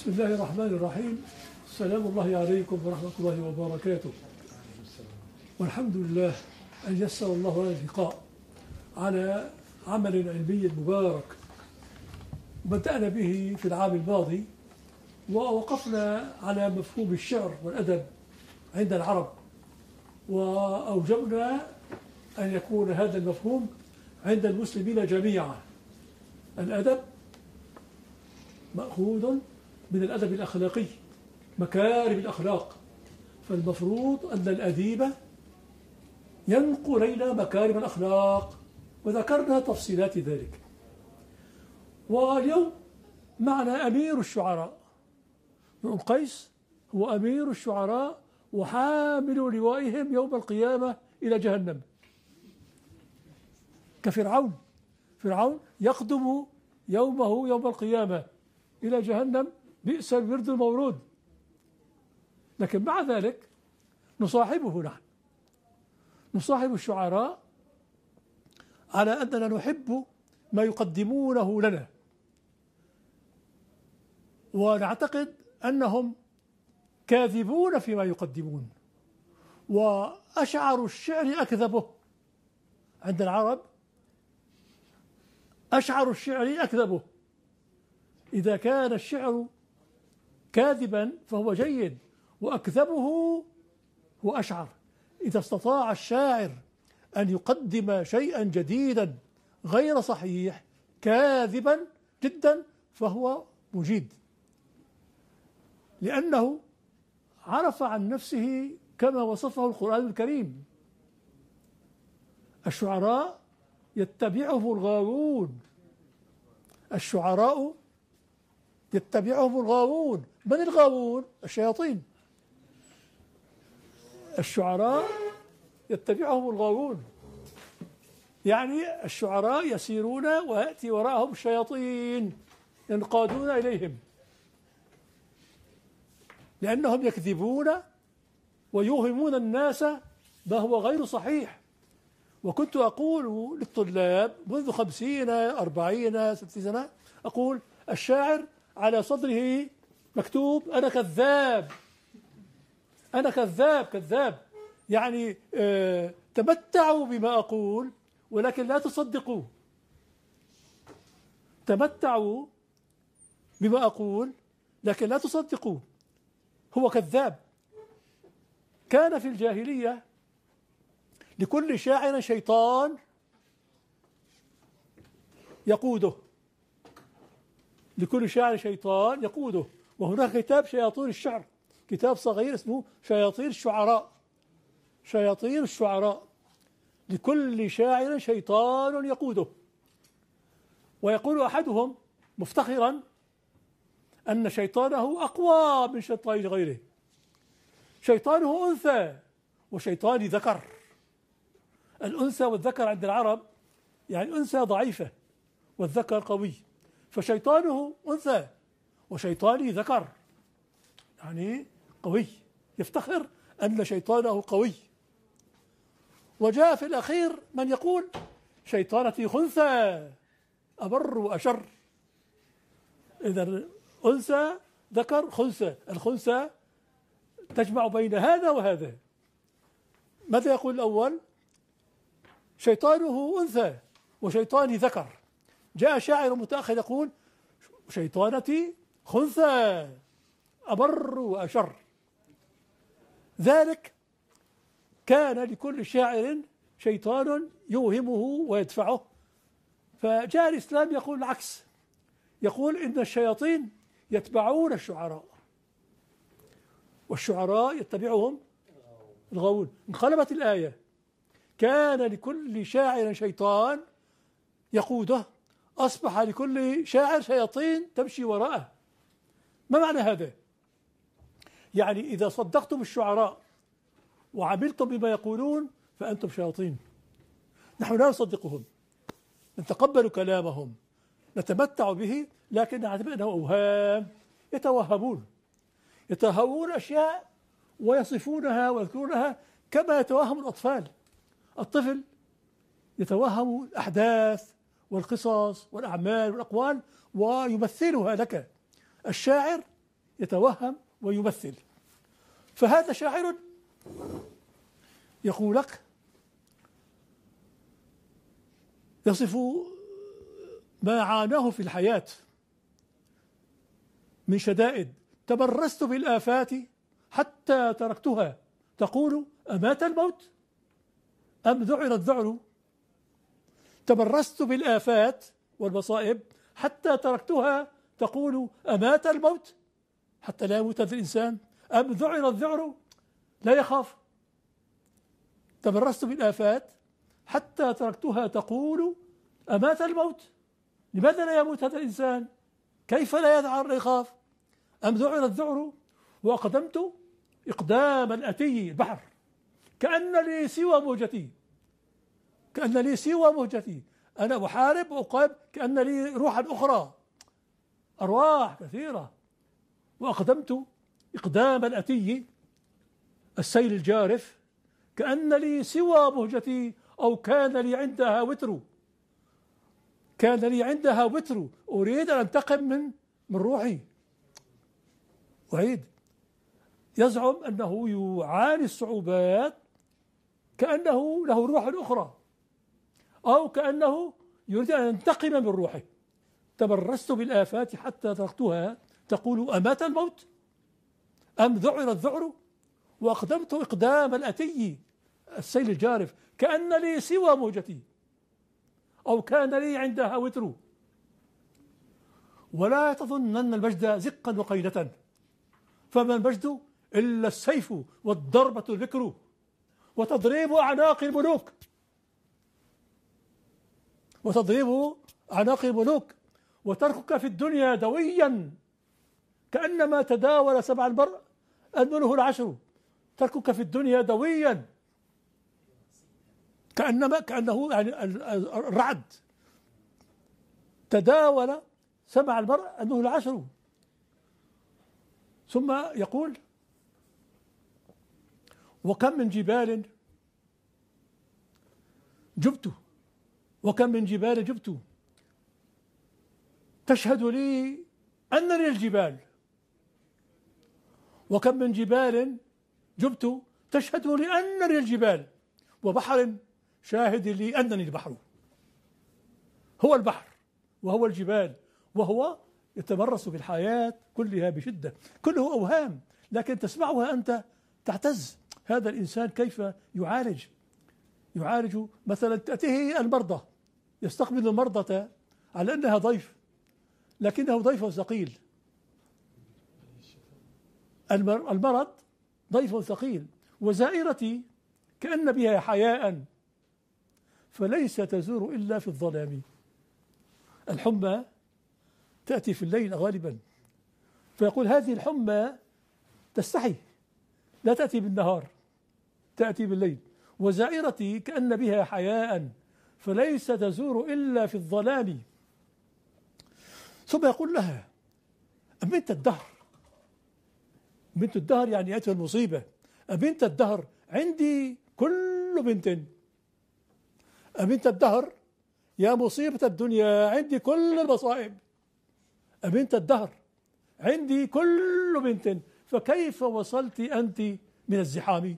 بسم الله الرحمن الرحيم. سلام الله عليكم ورحمة الله وبركاته. والحمد لله أن يسر الله لنا اللقاء على عمل علمي مبارك بدأنا به في العام الماضي، ووقفنا على مفهوم الشعر والأدب عند العرب، وأوجبنا أن يكون هذا المفهوم عند المسلمين جميعا. الأدب مأخوذ من الأدب الأخلاقي، مكارم الأخلاق، فالمفروض أن الأديب ينقل إلينا مكارم الأخلاق، وذكرنا تفصيلات ذلك. واليوم معنا أمير الشعراء. ابن قيس هو أمير الشعراء وحامل لوائهم يوم القيامة إلى جهنم، كفرعون. فرعون يقدم يومه يوم القيامة إلى جهنم، بئس الورد المورود. لكن مع ذلك نصاحبه نحن، نصاحب الشعراء على أننا نحب ما يقدمونه لنا، ونعتقد أنهم كاذبون فيما يقدمون، وأشعر الشعر أكذبه. عند العرب أشعر الشعر أكذبه. إذا كان الشعر كاذبا فهو جيد، وأكذبه هو أشعر. إذا استطاع الشاعر أن يقدم شيئا جديدا غير صحيح كاذبا جدا فهو مجيد، لأنه عرف عن نفسه كما وصفه القرآن الكريم: الشعراء يتبعهم الغاوون. الشعراء يتبعهم الغاوون. من الغاوون؟ الشياطين. الشعراء يتبعهم الغاوون، يعني الشعراء يسيرون ويأتي وراءهم الشياطين ينقادون إليهم، لأنهم يكذبون ويوهمون الناس ما هو غير صحيح. وكنت أقول للطلاب منذ 50 40 60 سنة، أقول: الشاعر على صدره مكتوب: أنا كذاب، أنا كذاب. كذاب يعني تمتعوا بما أقول ولكن لا تصدقوا. تمتعوا بما أقول لكن لا تصدقوا. هو كذاب. كان في الجاهلية لكل شاعر شيطان يقوده، لكل شاعر شيطان يقوده. وهناك كتاب شياطين الشعر، كتاب صغير اسمه شياطين الشعراء. شياطين الشعراء. لكل شاعر شيطان يقوده. ويقول أحدهم مفتخرا أن شيطانه أقوى من شيطان غيره. شيطانه أنثى وشيطان ذكر. الأنثى والذكر عند العرب يعني الأنثى ضعيفة والذكر قوي، فشيطانه أنثى وشيطاني ذكر، يعني قوي. يفتخر أن شيطانه قوي. وجاء في الأخير من يقول: شيطانتي خنثى أبر وأشر. إذا أنثى ذكر خنثى، الخنثى تجمع بين هذا وهذا. ماذا يقول الأول؟ شيطانه أنثى وشيطاني ذكر. جاء شاعر متأخر يقول: شيطانتي خنثى أبر وأشر. ذلك كان لكل شاعر شيطان يوهمه ويدفعه. فجاء الإسلام يقول العكس، يقول إن الشياطين يتبعون الشعراء والشعراء يتبعهم الغاوون. انقلبت الآية، كان لكل شاعر شيطان يقوده، أصبح لكل شاعر شياطين تمشي وراءه. ما معنى هذا؟ يعني إذا صدقتم الشعراء وعملتم بما يقولون فأنتم شياطين. نحن لا نصدقهم، نتقبل كلامهم، نتمتع به، لكن نعتبر أنه أوهام. يتوهمون أشياء ويصفونها ويذكرونها كما يتوهم الأطفال. الطفل يتوهم الأحداث والقصص والأعمال والأقوال ويمثلها لك. الشاعر يتوهم ويمثل. فهذا شاعر يقول لك، يصف ما عاناه في الحياة من شدائد: تبرزت بالآفات حتى تركتها تقول أمات الموت أم ذعر الذعر. تبرزت بالآفات والمصائب حتى تركتها تقول أمات الموت، حتى لا يموت الإنسان، أم ذعر الذعر، لا يخاف. تبرزت بالآفات حتى تركتها تقول أمات الموت، لماذا لا يموت هذا الإنسان؟ كيف لا يذعر لا يخاف؟ أم ذعر الذعر. وأقدمت إقدام الأتي البحر كأن لي سوى موجتي، كأن لي سوى موجتي، أنا أحارب وأقاب كأن لي روحا أخرى، أرواح كثيرة. وأقدمت إقدام الأتي السيل الجارف كأن لي سوى مهجتي، أو كان لي عندها وتر، كان لي عندها وتر، أريد أن أنتقم من روحي. أعيد، يزعم أنه يعاني الصعوبات كأنه له روح أخرى، أو كأنه يريد أن ينتقم من روحه. تبرزت بالآفات حتى تركتها تقول أمات الموت أم ذعر الذعر. وأقدمت إقدام الأتي السيل الجارف كأن لي سوى موجتي، أو كان لي عندها وتر. ولا تظنن المجد زقا وقيلة، فما المجد إلا السيف والضربة البكر، وتضريب أعناق الملوك، وتضريب أعناق الملوك، وتركك في الدنيا دويا كأنما تداول سبع البر أنمله العشر. تركك في الدنيا دويا كأنه يعني الرعد تداول سبع البر أنمله العشر. ثم يقول: وكم من جبال جبت، وكم من جبال جبت تشهد لي أنني الجبال، وكم من جبال جبت تشهد لي أنني الجبال، وبحر شاهد لي أنني البحر. هو البحر وهو الجبال، وهو يتمرس في الحياة كلها بشدة، كله أوهام، لكن تسمعها أنت تعتز. هذا الإنسان كيف يعالج مثلا تأتيه المرضى، يستقبل المرضى على أنها ضيف، لكنه ضيف ثقيل. المرض ضيف ثقيل. وزائرتي كأن بها حياء فليس تزور إلا في الظلام. الحمى تأتي في الليل غالبا، فيقول هذه الحمى تستحي، لا تأتي بالنهار، تأتي بالليل. وزائرتي كأن بها حياء فليس تزور إلا في الظلام. ثم يقول لها: أبنت الدهر، بنت الدهر يعني يأتي المصيبة. أبنت الدهر عندي كل بنت، أبنت الدهر يا مصيبة الدنيا عندي كل المصائب. أبنت الدهر عندي كل بنت، فكيف وصلت أنت من الزحام؟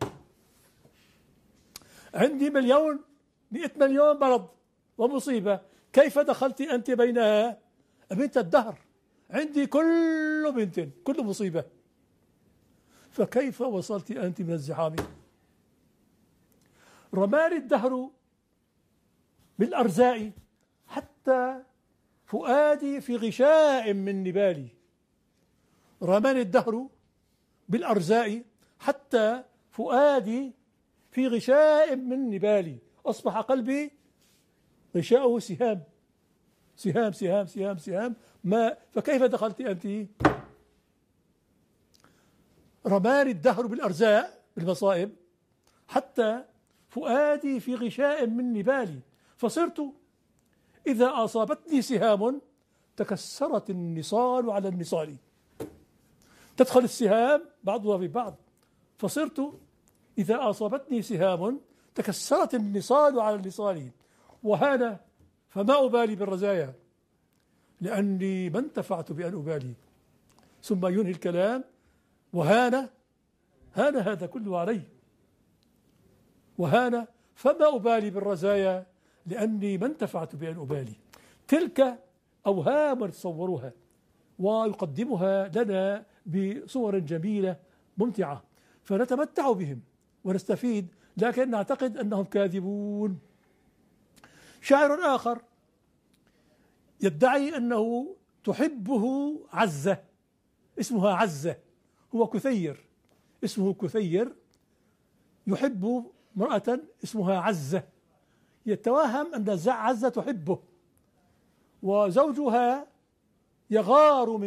عندي 100 مليون مرض ومصيبة، كيف دخلت أنت بينها؟ أبنت الدهر عندي كل بنت كل مصيبة، فكيف وصلت أنت من الزحام؟ رماني الدهر بالأرزاء حتى فؤادي في غشاء من نبالي. رماني الدهر بالأرزاء حتى فؤادي في غشاء من نبالي، أصبح قلبي غشاؤه سهام سهام سهام سهام سهام. ما فكيف دخلت أنت؟ رماني الدهر بالأرزاء بالمصائب حتى فؤادي في غشاء من نبالي، فصرت إذا أصابتني سهام تكسرت النصال على النصال. تدخل السهام بعضها في بعض، فصرت إذا أصابتني سهام تكسرت النصال على النصال. وهذا فما أبالي بالرزايا لأني ما انتفعت بأن أبالي. ثم ينهي الكلام وهان هذا كله علي، وهان فما أبالي بالرزايا لأني ما انتفعت بأن أبالي. تلك أوهام تصورها ويقدمها لنا بصور جميلة ممتعة فنتمتع بهم ونستفيد، لكن نعتقد أنهم كاذبون. شاعر آخر يدعي أنه تحبه عزة، اسمها عزة، هو كثير، اسمه كثير، يحب امرأة اسمها عزة، يتوهم أن عزة تحبه، وزوجها يغار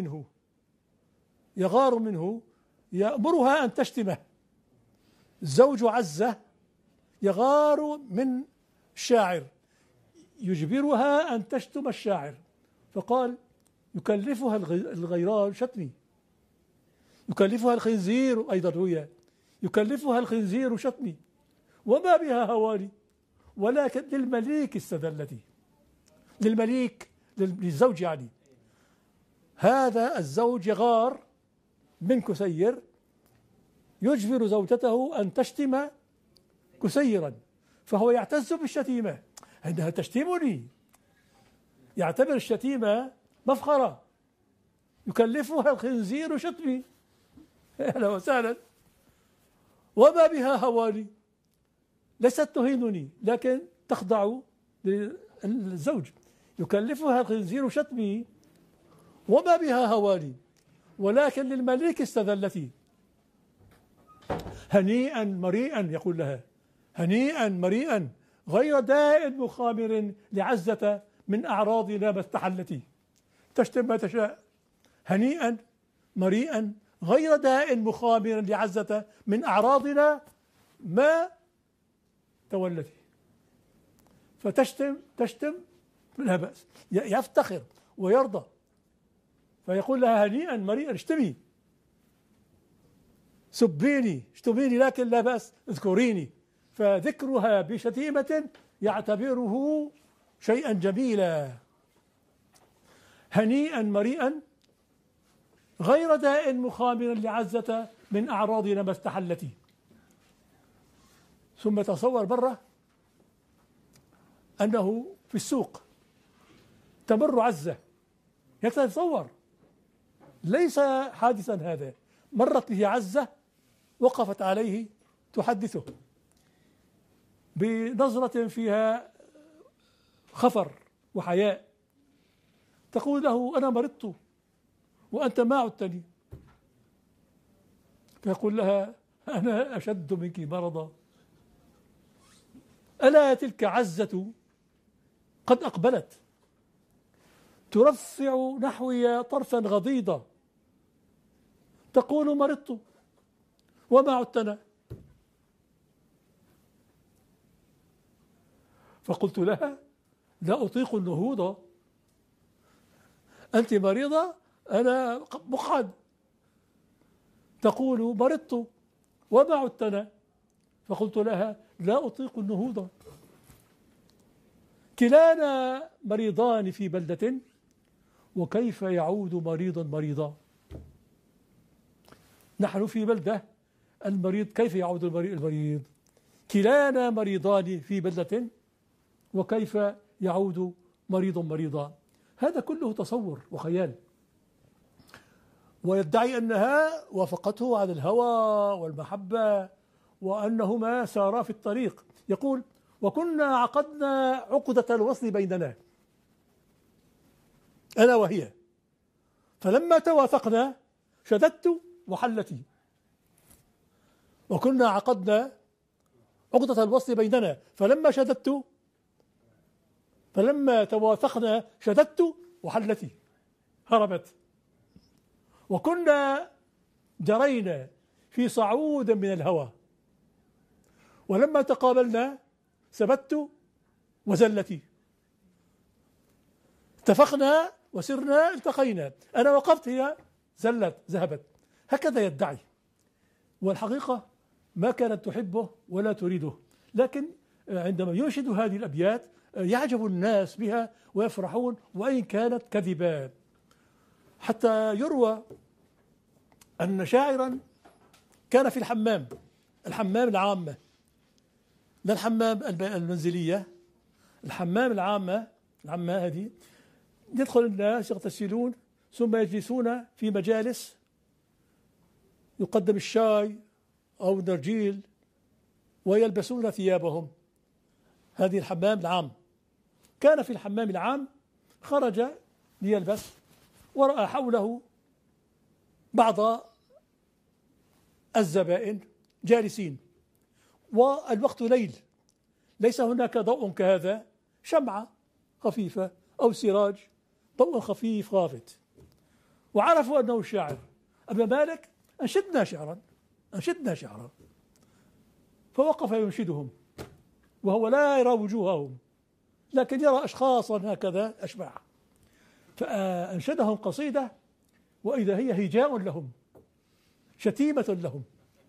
منه يأمرها أن تشتمه. زوج عزة يغار من الشاعر، يجبرها أن تشتم الشاعر، فقال يكلفها الغيران شتمي، يكلفها الخنزير، أيضا روية يكلفها الخنزير شتمي وما بها هواني، ولكن للمليك استذلتي، للمليك للزوج يعني. هذا الزوج يغار من كسير، يجبر زوجته أن تشتم كسيرا، فهو يعتز بالشتيمة، عندها تشتمني، يعتبر الشتيمة مفخرة، يكلفها الخنزير شتمي، أهلا وسهلا، وما بها هواني، ليست تهينني لكن تخضع للزوج، يكلفها الخنزير شتمي وما بها هواني، ولكن للمليك استذلتي. هنيئا مريئا، يقول لها هنيئا مريئا غير داء مخامر لعزة من أعراضنا ما استحلتي. تشتم ما تشاء، هنيئا مريئا غير داء مخامر لعزة من أعراضنا ما تولتي. فتشتم لا بأس، يفتخر ويرضى، فيقول لها هنيئا مريئا، اشتمي سبيني اشتميني لكن لا بأس اذكريني، فذكرها بشتيمة يعتبره شيئا جميلا. هنيئا مريئا غير داء مخامر لعزة من أعراضنا ما استحلتي. ثم تصور برة أنه في السوق تمر عزة، يتصور ليس حادثا هذا، مرت به عزة وقفت عليه تحدثه بنظرة فيها خفر وحياء، تقول له أنا مرضت وأنت ما عدتني، فيقول لها أنا أشد منك مرضا، ألا تلك عزة قد أقبلت ترفع نحوي طرفا غضيضا تقول مرضت وما عدتنا. فقلت لها لا أطيق النهوض، أنت مريضة أنا مقعد، تقول مرضت وما عدتنا، فقلت لها لا أطيق النهوض. كلانا مريضان في بلدة وكيف يعود مريضا مريضا. نحن في بلدة، المريض كيف يعود المريض؟ كلانا مريضان في بلدة وكيف يعود مريض مريضا. هذا كله تصور وخيال، ويدعي أنها وافقته على الهوى والمحبة وأنهما سارا في الطريق. يقول وكنا عقدنا عقدة الوصل بيننا أنا وهي، فلما توافقنا شددت وحلتي. وكنا عقدنا عقدة الوصل بيننا فلما توافقنا شددت وحلتي، هربت. وكنا جرينا في صعود من الهوى، ولما تقابلنا ثبت وزلتي. اتفقنا وسرنا التقينا، أنا وقفت هي زلت ذهبت. هكذا يدعي، والحقيقة ما كانت تحبه ولا تريده، لكن عندما ينشد هذه الأبيات يعجب الناس بها ويفرحون وإن كانت كذبات. حتى يروى أن شاعرا كان في الحمام العامة، لا الحمام المنزلية، الحمام العامة هذه يدخل الناس يغتسلون ثم يجلسون في مجالس يقدم الشاي أو النرجيل ويلبسون ثيابهم. هذه الحمام العام. كان في الحمام العام خرج ليلبس ورأى حوله بعض الزبائن جالسين والوقت ليل، ليس هناك ضوء كهذا، شمعة خفيفة أو سراج، ضوء خفيف خافت، وعرفوا أنه شاعر. أبا مالك أنشدنا شعرا، فوقف ينشدهم وهو لا يرى وجوههم لكن يرى أشخاصا هكذا أشباح، فأنشدهم قصيدة وإذا هي هجاء لهم، شتيمة لهم.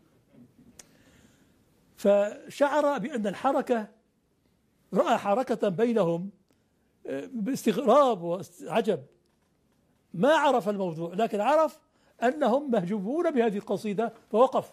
فشعر بأن الحركة، رأى حركة بينهم باستغراب وعجب، ما عرف الموضوع لكن عرف أنهم مهجوبون بهذه القصيدة فوقف.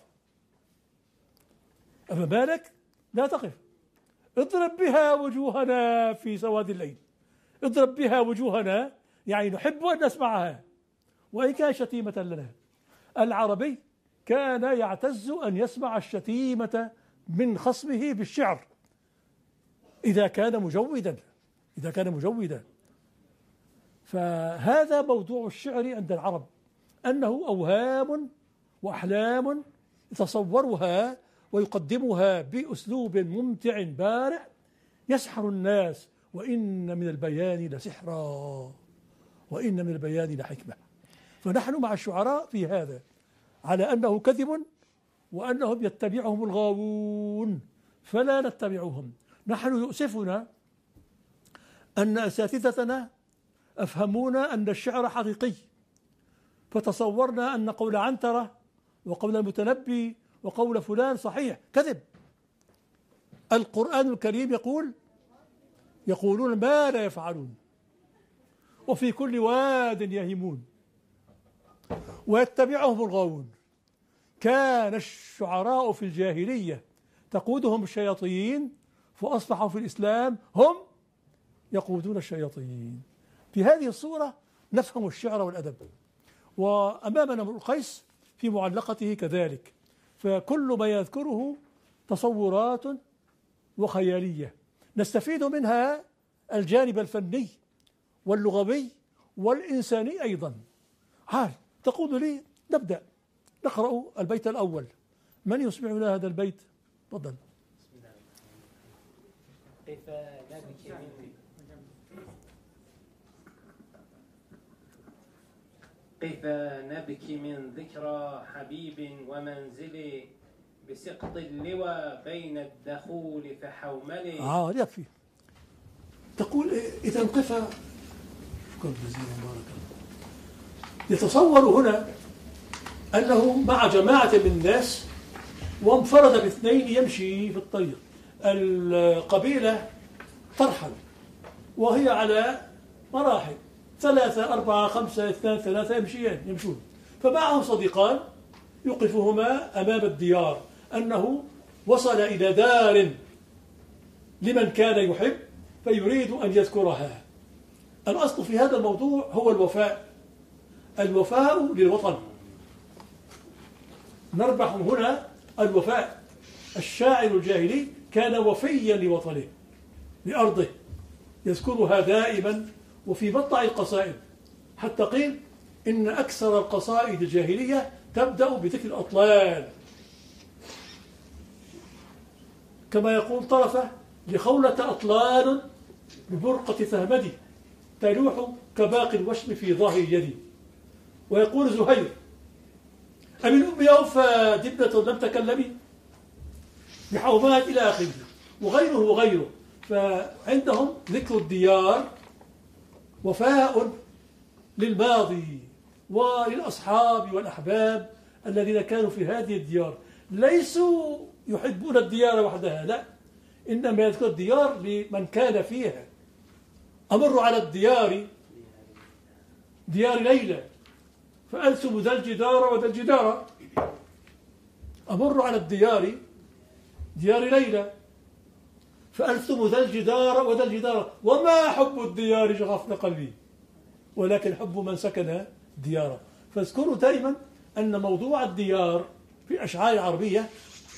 أما مالك لا تقف، اضرب بها وجوهنا في سواد الليل، اضرب بها وجوهنا يعني نحب أن نسمعها وإن كان شتيمة لنا. العربي كان يعتز أن يسمع الشتيمة من خصمه بالشعر إذا كان مجودا. فهذا موضوع الشعر عند العرب، أنه أوهام وأحلام يتصورها ويقدمها بأسلوب ممتع بارع يسحر الناس، وإن من البيان لسحرا وإن من البيان لحكمة. فنحن مع الشعراء في هذا على أنه كذب وأنهم يتبعهم الغاوون فلا نتبعهم. نحن يؤسفنا أن أساتذتنا أفهمونا أن الشعر حقيقي، فتصورنا أن قول عنترة وقول المتنبي وقول فلان صحيح. كذب. القرآن الكريم يقولون ما لا يفعلون وفي كل واد يهيمون ويتبعهم الغاوون. كان الشعراء في الجاهلية تقودهم الشياطين فأصبحوا في الإسلام هم يقودون الشياطين. في هذه الصورة نفهم الشعر والأدب. وأمامنا امرؤ القيس في معلقته كذلك، فكل ما يذكره تصورات وخيالية نستفيد منها الجانب الفني واللغوي والإنساني أيضا. تقول لي نبدأ نقرأ البيت الأول. من يسمعنا هذا البيت؟ تفضل. كيف نبكي من ذكرى حبيب ومنزل بسقط اللوى بين الدخول فحوملي. يكفي. تقول إذا قف. شكرا جزيلا بارك الله. يتصور هنا أنه مع جماعة من الناس وانفرد باثنين يمشي في الطريق. القبيلة ترحل وهي على مراحل 3 4 5 2 3 يمشون، فمعهم صديقان يوقفهما أمام الديار، أنه وصل إلى دار لمن كان يحب فيريد أن يذكرها. الأصل في هذا الموضوع هو الوفاء للوطن. نربح هنا الوفاء. الشاعر الجاهلي كان وفيا لوطنه لأرضه، يذكرها دائما وفي مطلع القصائد، حتى قيل إن أكثر القصائد الجاهلية تبدأ بذكر الأطلال، كما يقول طرفة: لخولة أطلال ببرقة ثهمدي تلوح كباقي الوشم في ظهر يدي. ويقول زهير: أمن أمي أوفى دبنة لم تكلمي بحومات إلى آخره، وغيره. فعندهم ذكر الديار وفاء للماضي وللأصحاب والأحباب الذين كانوا في هذه الديار. ليسوا يحبون الديار وحدها، لا، إنما يذكر الديار لمن كان فيها. أمر على الديار، ديار ليلى فألثم ذا الجدار وذا الجدار. أمر على الديار، ديار ليلى، فألثم ذا الجدار وذا الجدار، وما حب الديار شغفنا قلبي، ولكن حب من سكن ديارا. فاذكروا دائما أن موضوع الديار في الأشعار العربية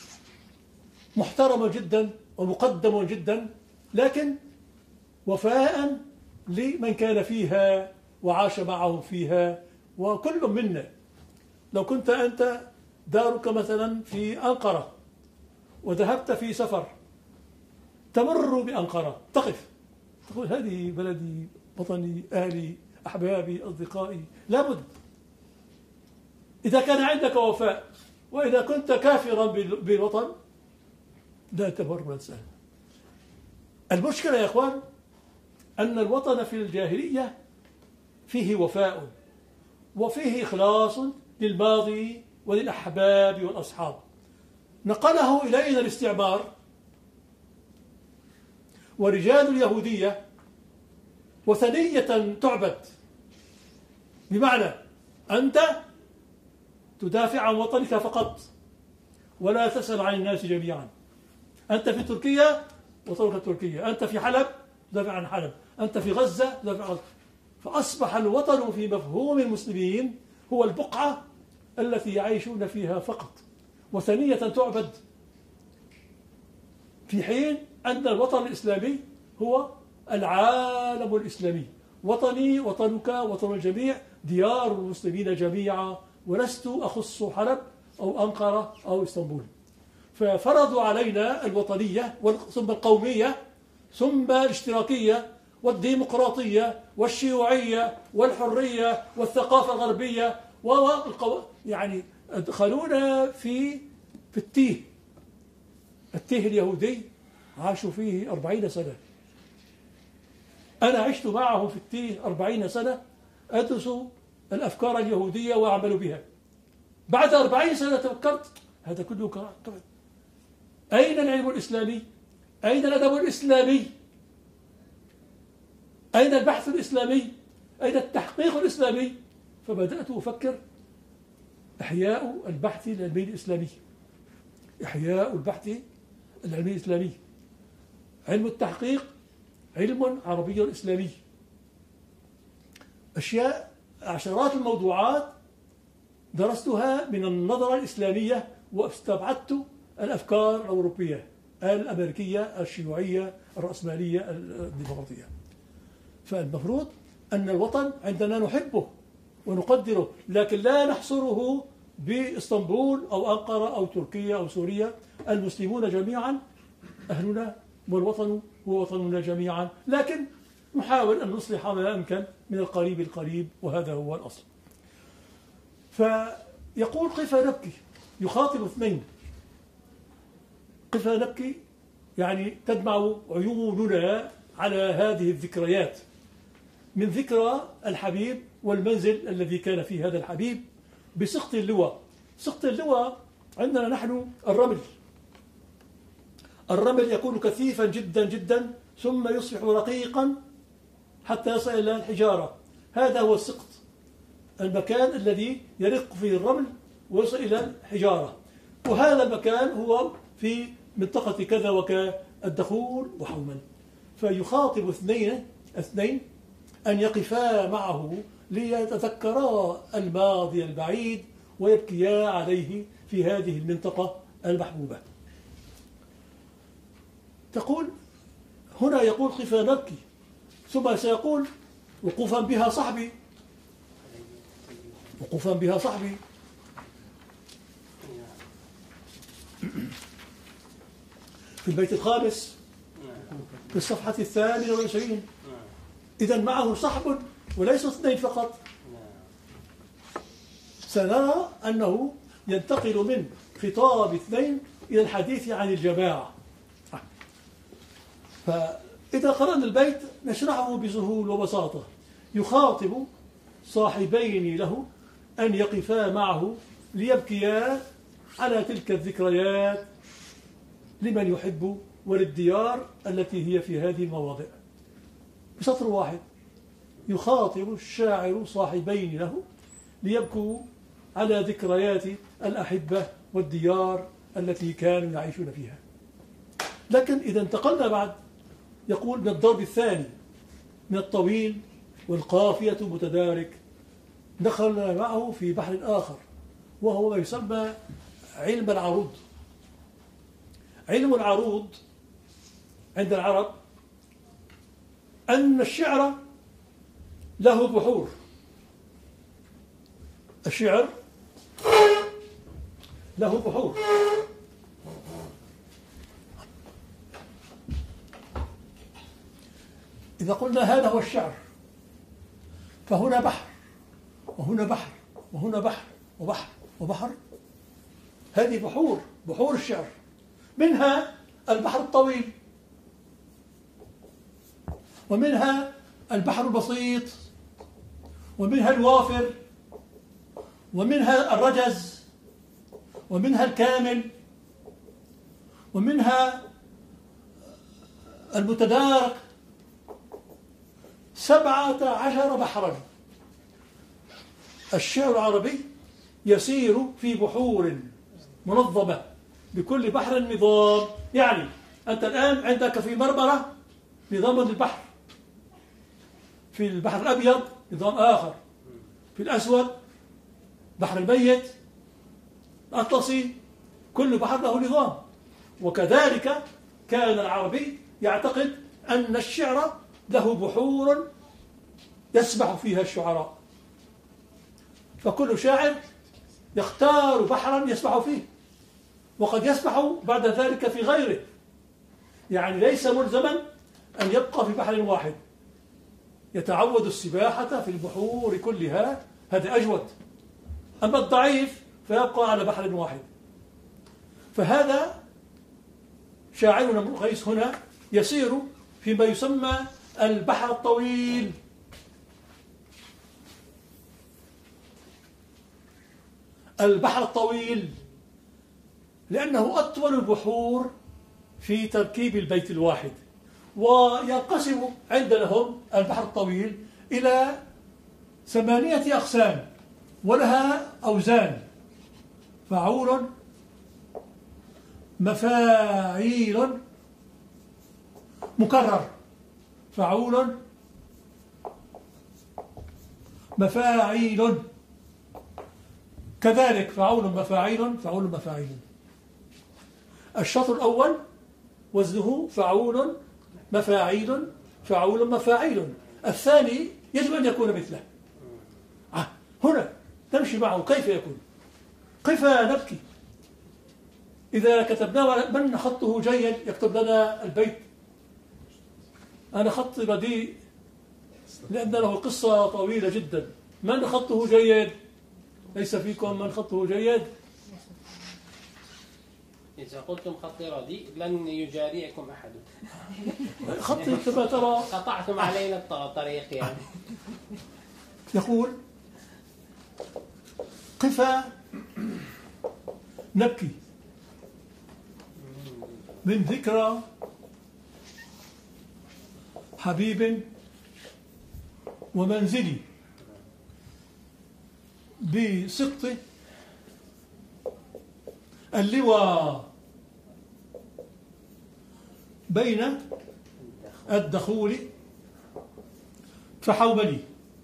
محترم جدا ومقدم جدا، لكن وفاء لمن كان فيها وعاش معه فيها. وكل منا لو كنت أنت دارك مثلا في أنقرة وذهبت في سفر، تمر بأنقرة، تقف تقول هذه بلدي، وطني، أهلي، أحبابي، أصدقائي. لابد إذا كان عندك وفاء، وإذا كنت كافرا بالوطن لا تمر ولا تسأل. المشكلة يا أخوان أن الوطن في الجاهلية فيه وفاء وفيه إخلاص للماضي وللأحباب والأصحاب. نقله إلينا الاستعمار ورجال اليهودية وثنية تعبد، بمعنى أنت تدافع عن وطنك فقط ولا تسأل عن الناس جميعا. أنت في تركيا وطنك تركيا، أنت في حلب تدافع عن حلب، أنت في غزة تدافع عن غزة. فأصبح الوطن في مفهوم المسلمين هو البقعة التي يعيشون فيها فقط، وثنية تعبد، في حين أن الوطن الإسلامي هو العالم الإسلامي. وطني وطنك وطن الجميع، ديار المسلمين جميعا، ولست أخص حلب أو أنقرة أو اسطنبول. ففرضوا علينا الوطنية ثم القومية ثم الاشتراكية والديمقراطية والشيوعية والحرية والثقافة الغربية يعني أدخلونا في التيه اليهودي. عاشوا فيه 40 سنة. أنا عشت معهم في التيه 40 سنة، أدرس الأفكار اليهودية وأعمل بها. بعد 40 سنة تفكرت هذا كله كلام. أين العلم الإسلامي؟ أين الأدب الإسلامي؟ أين البحث الإسلامي؟ أين التحقيق الإسلامي؟ فبدأت أفكر إحياء البحث العلمي الإسلامي، إحياء البحث العلمي الإسلامي. علم التحقيق علم عربي إسلامي. أشياء، عشرات الموضوعات درستها من النظرة الإسلامية، واستبعدت الأفكار الأوروبية الأمريكية الشيوعية الرأسمالية الديمقراطية. فالمفروض أن الوطن عندنا نحبه ونقدره، لكن لا نحصره بإسطنبول أو أنقرة أو تركيا أو سوريا. المسلمون جميعا أهلنا، والوطن هو وطننا جميعا، لكن نحاول أن نصلح ما أمكن من القريب، وهذا هو الأصل. فيقول قف نبكي، يخاطب اثنين. قف نبكي يعني تدمع عيوننا على هذه الذكريات، من ذكرى الحبيب والمنزل الذي كان فيه هذا الحبيب بسقط اللواء. سقط اللواء عندنا نحن الرمل يكون كثيفا جدا جدا ثم يصبح رقيقا حتى يصل إلى الحجارة. هذا هو السقط، المكان الذي يرق فيه الرمل ويصل إلى الحجارة. وهذا المكان هو في منطقة كذا وكالدخول وحومل. فيخاطب اثنين أن يقفا معه ليتذكرا الماضي البعيد ويبكيا عليه في هذه المنطقة المحبوبة. تقول هنا، يقول قف نبكي، ثم سيقول وقوفا بها صحبي، وقوفا بها صحبي. في البيت الخامس في الصفحة 28. إذن معه صحب وليس اثنين فقط. سنرى أنه ينتقل من خطاب اثنين إلى الحديث عن الجماعة. فإذا قرأنا البيت نشرحه بسهولة وبساطة. يخاطب صاحبين له أن يقفا معه ليبكيا على تلك الذكريات لمن يحب وللديار التي هي في هذه المواضع. بسطر واحد يخاطب الشاعر صاحبين له ليبكوا على ذكريات الأحبة والديار التي كانوا يعيشون فيها. لكن إذا انتقلنا بعد، يقول من الضرب الثاني من الطويل والقافية متدارك، دخلنا معه في بحر آخر وهو ما يسمى علم العروض. علم العروض عند العرب أن الشعر له بحور. الشعر له بحور، إذا قلنا هذا هو الشعر فهنا بحر وهنا بحر وهنا بحر وبحر وبحر. هذه بحور، بحور الشعر، منها البحر الطويل، ومنها البحر البسيط، ومنها الوافر، ومنها الرجز، ومنها الكامل، ومنها المتدارك. 17 بحرا. الشعر العربي يسير في بحور منظمة، بكل بحر نظام. يعني أنت الآن عندك في مرمرة نظام للبحر، في البحر الأبيض نظام آخر، في الأسود بحر الميت، الأطلسي، كل بحر له نظام. وكذلك كان العربي يعتقد أن الشعر له بحور يسبح فيها الشعراء، فكل شاعر يختار بحرا يسبح فيه، وقد يسبح بعد ذلك في غيره. يعني ليس ملزما أن يبقى في بحر واحد، يتعود السباحة في البحور كلها، هذا أجود. أما الضعيف فيبقى على بحر واحد. فهذا شاعرنا امرؤ القيس هنا يسير فيما يسمى البحر الطويل. البحر الطويل لأنه أطول البحور في تركيب البيت الواحد. وينقسم عندهم البحر الطويل إلى 8 أقسام ولها أوزان: فعول، مفاعيل، مكرر، فعول، مفاعيل، كذلك فعول مفاعيل، فعول مفاعيل. الشطر الأول وزنه فعول مفاعيل، فعول مفاعيل. الثاني يجب أن يكون مثله. هنا نمشي معه كيف يكون. كيف نبكي إذا كتبناه؟ من خطه جيد يكتب لنا البيت. أنا خطي رديء لأن له قصة طويلة جدا. من خطه جيد؟ ليس فيكم من خطه جيد؟ إذا قلتم خطي رديء لن يجاريكم أحد. خطي كما ترى قطعتم علينا الطريق يعني. يقول: قفا نبكي من ذكرى حبيب ومنزلي بسقط اللوى بين الدخول فحوملي.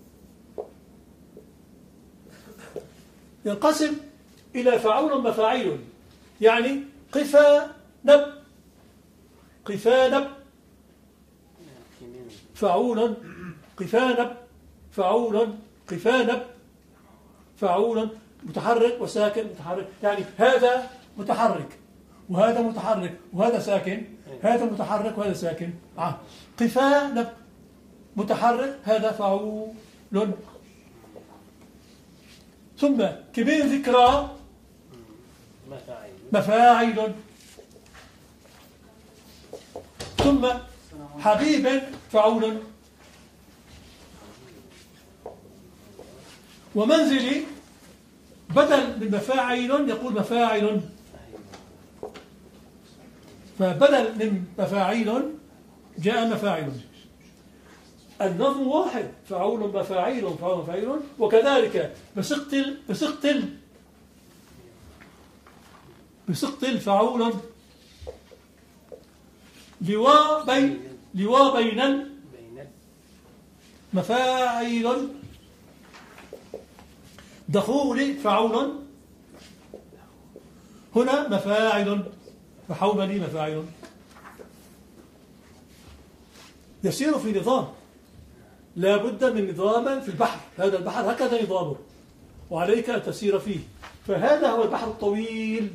ينقسم إلى فعول مفاعيل، يعني قفا نب، قفا نب، فعول، قفا نب، فعول، قفا نب، فعول، متحرك وساكن، متحرك. يعني هذا متحرك وهذا متحرك وهذا ساكن، هذا متحرك وهذا ساكن. قفا نب متحرك، هذا فعول. ثم كبير ذكرى مفاعل. ثم حبيب فعول. ومنزلي بدل من مفاعل يقول مفاعل، فبدل من مفاعيل جاء مفاعل. النظم واحد، فعول مفاعيل فعول مفاعيل، وكذلك بسقط فعول لوا بين مفاعيل دخول فعول هنا مفاعل فحومني مفاعل يسير في نظام، لا بد من نظام في البحر. هذا البحر هكذا نظامه وعليك أن تسير فيه. فهذا هو البحر الطويل،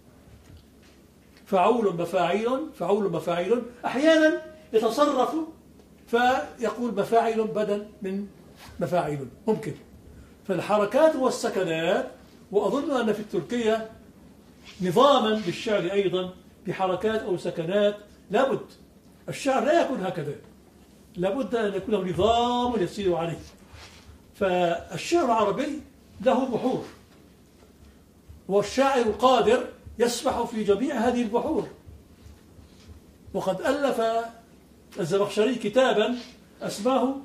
فعول مفاعيل أحيانا يتصرف فيقول مفاعل بدل من مفاعل ممكن. فالحركات والسكنات، وأظن أن في التركية نظاما للشعر أيضا بحركات أو سكنات، لابد الشعر لا يكون هكذا، لابد أن يكون له نظام يسير عليه. فالشعر العربي له بحور، والشاعر القادر يسبح في جميع هذه البحور. وقد ألف الزمخشري كتابا أسماه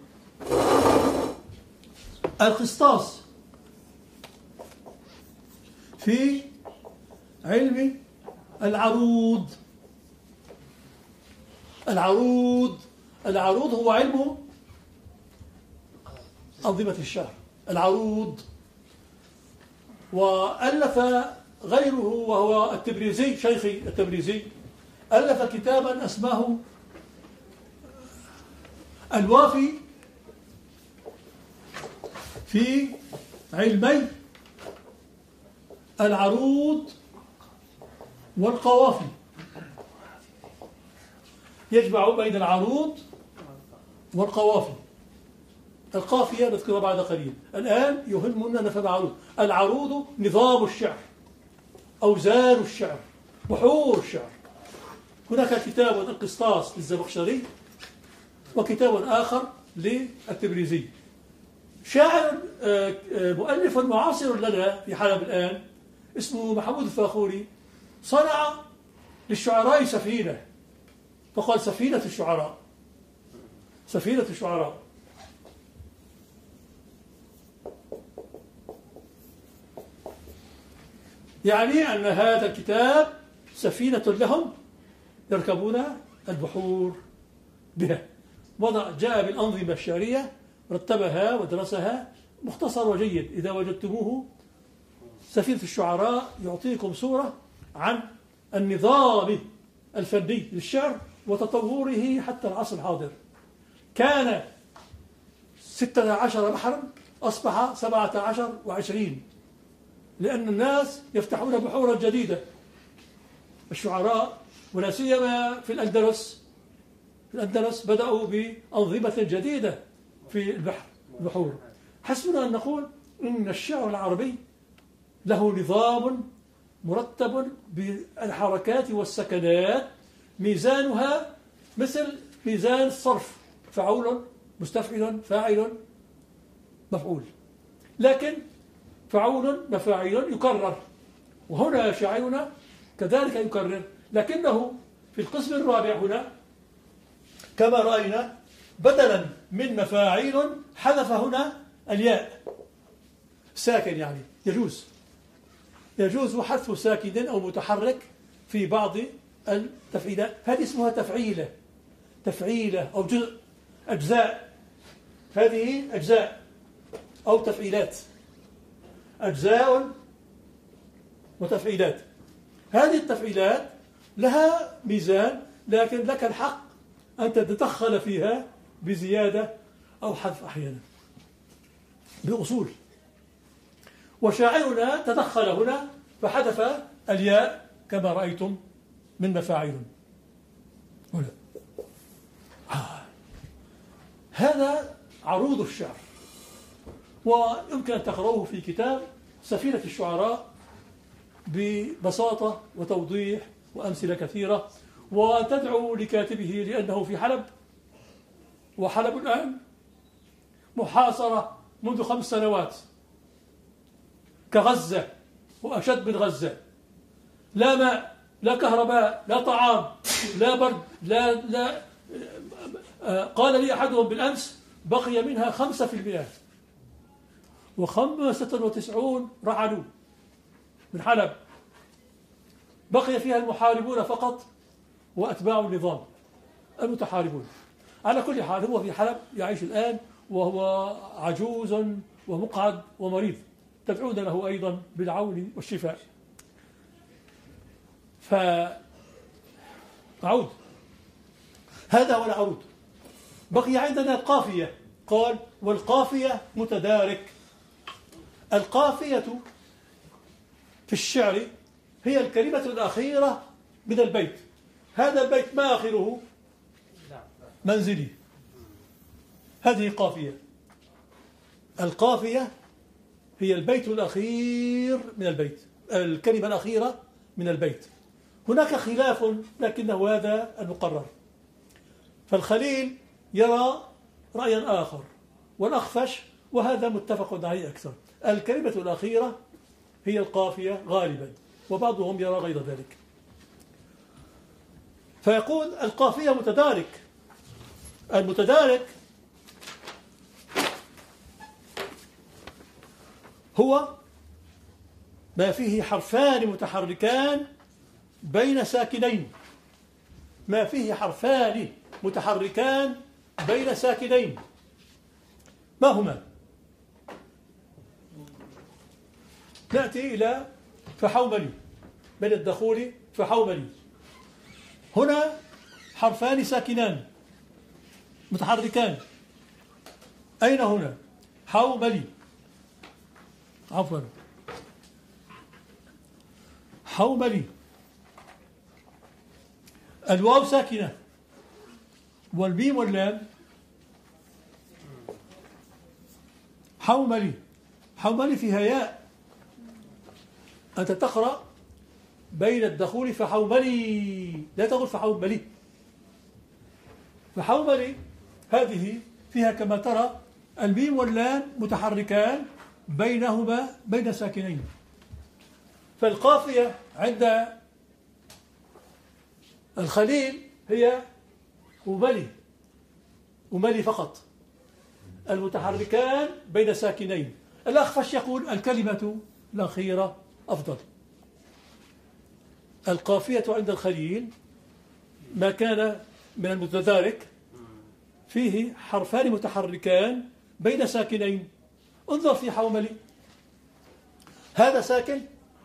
القسطاس في علم العروض. العروض هو علم أنظمة الشعر، العروض. وألف غيره وهو التبريزي، شيخي التبريزي، ألف كتابا أسماه الوافي في علمي العروض والقوافي، يجمع بين العروض والقوافي. القافية نذكرها بعد قليل، الآن يهمنا نفهم العروض. العروض نظام الشعر، أوزان الشعر، بحور الشعر. هناك كتاب القسطاس للزمخشري وكتاب آخر للتبريزي. شاعر مؤلف معاصر لنا في حلب الآن اسمه محمود الفاخوري، صنع للشعراء سفينة، فقال سفينة الشعراء، سفينة الشعراء. يعني أن هذا الكتاب سفينة لهم يركبون البحور بها. جاء بالأنظمة الشعرية، رتبها ودرسها، مختصر وجيد. إذا وجدتموه سفينة الشعراء يعطيكم صورة عن النظام الفني للشعر وتطوره حتى العصر الحاضر. كان 16 بحرا أصبح 17 و20، لأن الناس يفتحون بحورا جديدة، الشعراء، ولا سيما في الأندلس. بدأوا بأنظمة جديدة في البحور. حسبنا أن نقول إن الشعر العربي له نظام مرتب بالحركات والسكنات، ميزانها مثل ميزان الصرف، فعول مستفعل فاعل مفعول، لكن فعول مفاعيل يكرر. وهنا شاعرنا كذلك يكرر، لكنه في القسم الرابع هنا كما رأينا بدلا من مفاعيل حذف هنا الياء ساكن، يعني يجوز حذف ساكن أو متحرك في بعض التفعيلات. هذه اسمها تفعيلة أو جزء، أجزاء. هذه أجزاء أو تفعيلات، أجزاء وتفعيلات. هذه التفعيلات لها ميزان، لكن لك الحق أن تتدخل فيها بزيادة أو حذف أحيانا بأصول. وشاعرنا تدخل هنا فحذف الياء كما رأيتم من مفاعيل هنا. هذا عروض الشعر، ويمكن أن تقرأوه في كتاب سفينة الشعراء ببساطة وتوضيح وأمثلة كثيرة، وتدعو لكاتبه لأنه في حلب، وحلب الآن محاصرة منذ 5 سنوات كغزة وأشد من غزة، لا ماء، لا كهرباء، لا طعام، لا برد، لا قال لي أحدهم بالأمس بقي منها 5%، و95 رحلوا من حلب، بقي فيها المحاربون فقط وأتباع النظام المتحاربون. على كل حال هو في حلب يعيش الآن وهو عجوز ومقعد ومريض، تدعون له أيضا بالعون والشفاء. فأعود، هذا هو العروض. بقي عندنا القافية، قال والقافية متدارك. القافية في الشعر هي الكلمة الأخيرة من البيت. هذا البيت ما آخره؟ منزلي. هذه قافية. القافية هي البيت الأخير من البيت، الكلمة الأخيرة من البيت. هناك خلاف لكنه هذا المقرر. فالخليل يرى رأيا آخر والأخفش، وهذا متفق عليه أكثر، الكلمة الأخيرة هي القافية غالبا، وبعضهم يرى غير ذلك. فيقول القافية متدارك. المتدارك هو ما فيه حرفان متحركان بين ساكنين، ما فيه حرفان متحركان بين ساكنين. ما هما؟ نأتي إلى فحوملي، بين الدخول فحوملي. هنا حرفان ساكنان متحركان. أين هنا؟ حوملي، عفوا، حوملي. الواو ساكنة والميم واللام. حوملي، حوملي فيها ياء. أنت تقرأ بين الدخول فحوملي، لا تقول فحوملي. فحوملي هذه فيها كما ترى الميم واللام متحركان بينهما بين ساكنين. فالقافية عند الخليل هي أملي، أملي فقط، المتحركان بين ساكنين. الأخفش يقول الكلمة الأخيرة أفضل. القافية عند الخليل ما كان من المتدارك فيه حرفان متحركان بين ساكنين. انظر في حوملي، هذا ساكن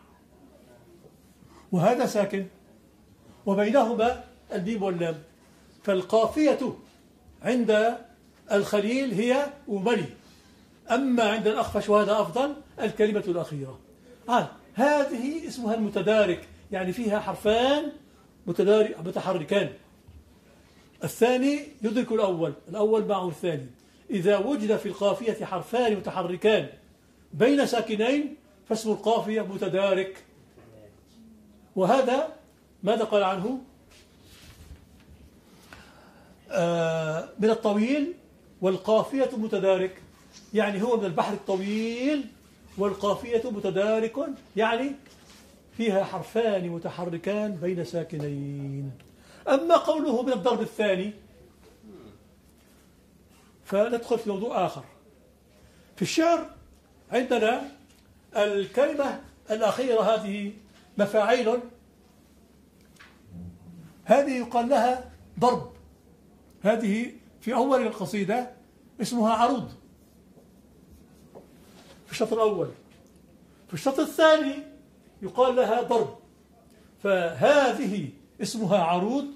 وهذا ساكن وبينهما الميم واللام. فالقافية عند الخليل هي أملي، أما عند الأخفش وهذا أفضل الكلمة الأخيرة. هذه اسمها المتدارك، يعني فيها حرفان متحركان. الثاني يدرك الأول، الأول معه الثاني. إذا وجد في القافية حرفان متحركان بين ساكنين فاسم القافية متدارك. وهذا ماذا قال عنه؟ من الطويل والقافية متدارك، يعني هو من البحر الطويل والقافية متدارك، يعني فيها حرفان متحركان بين ساكنين. أما قوله من الضرب الثاني فندخل في موضوع آخر. في الشعر عندنا الكلمة الأخيرة هذه مفاعيل، هذه يقال لها ضرب. هذه في أول القصيدة اسمها عروض في الشطر الأول. في الشطر الثاني يقال لها ضرب. فهذه اسمها عروض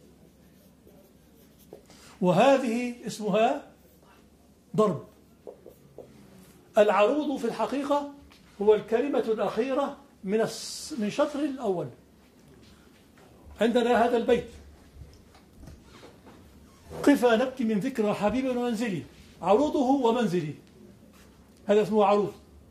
وهذه اسمها ضرب. العروض في الحقيقة هو الكلمة الأخيرة من شطر الأول. عندنا هذا البيت: قفا نبكي من ذكرى حبيب ومنزلي، عروضه ومنزلي، هذا اسمه عروض.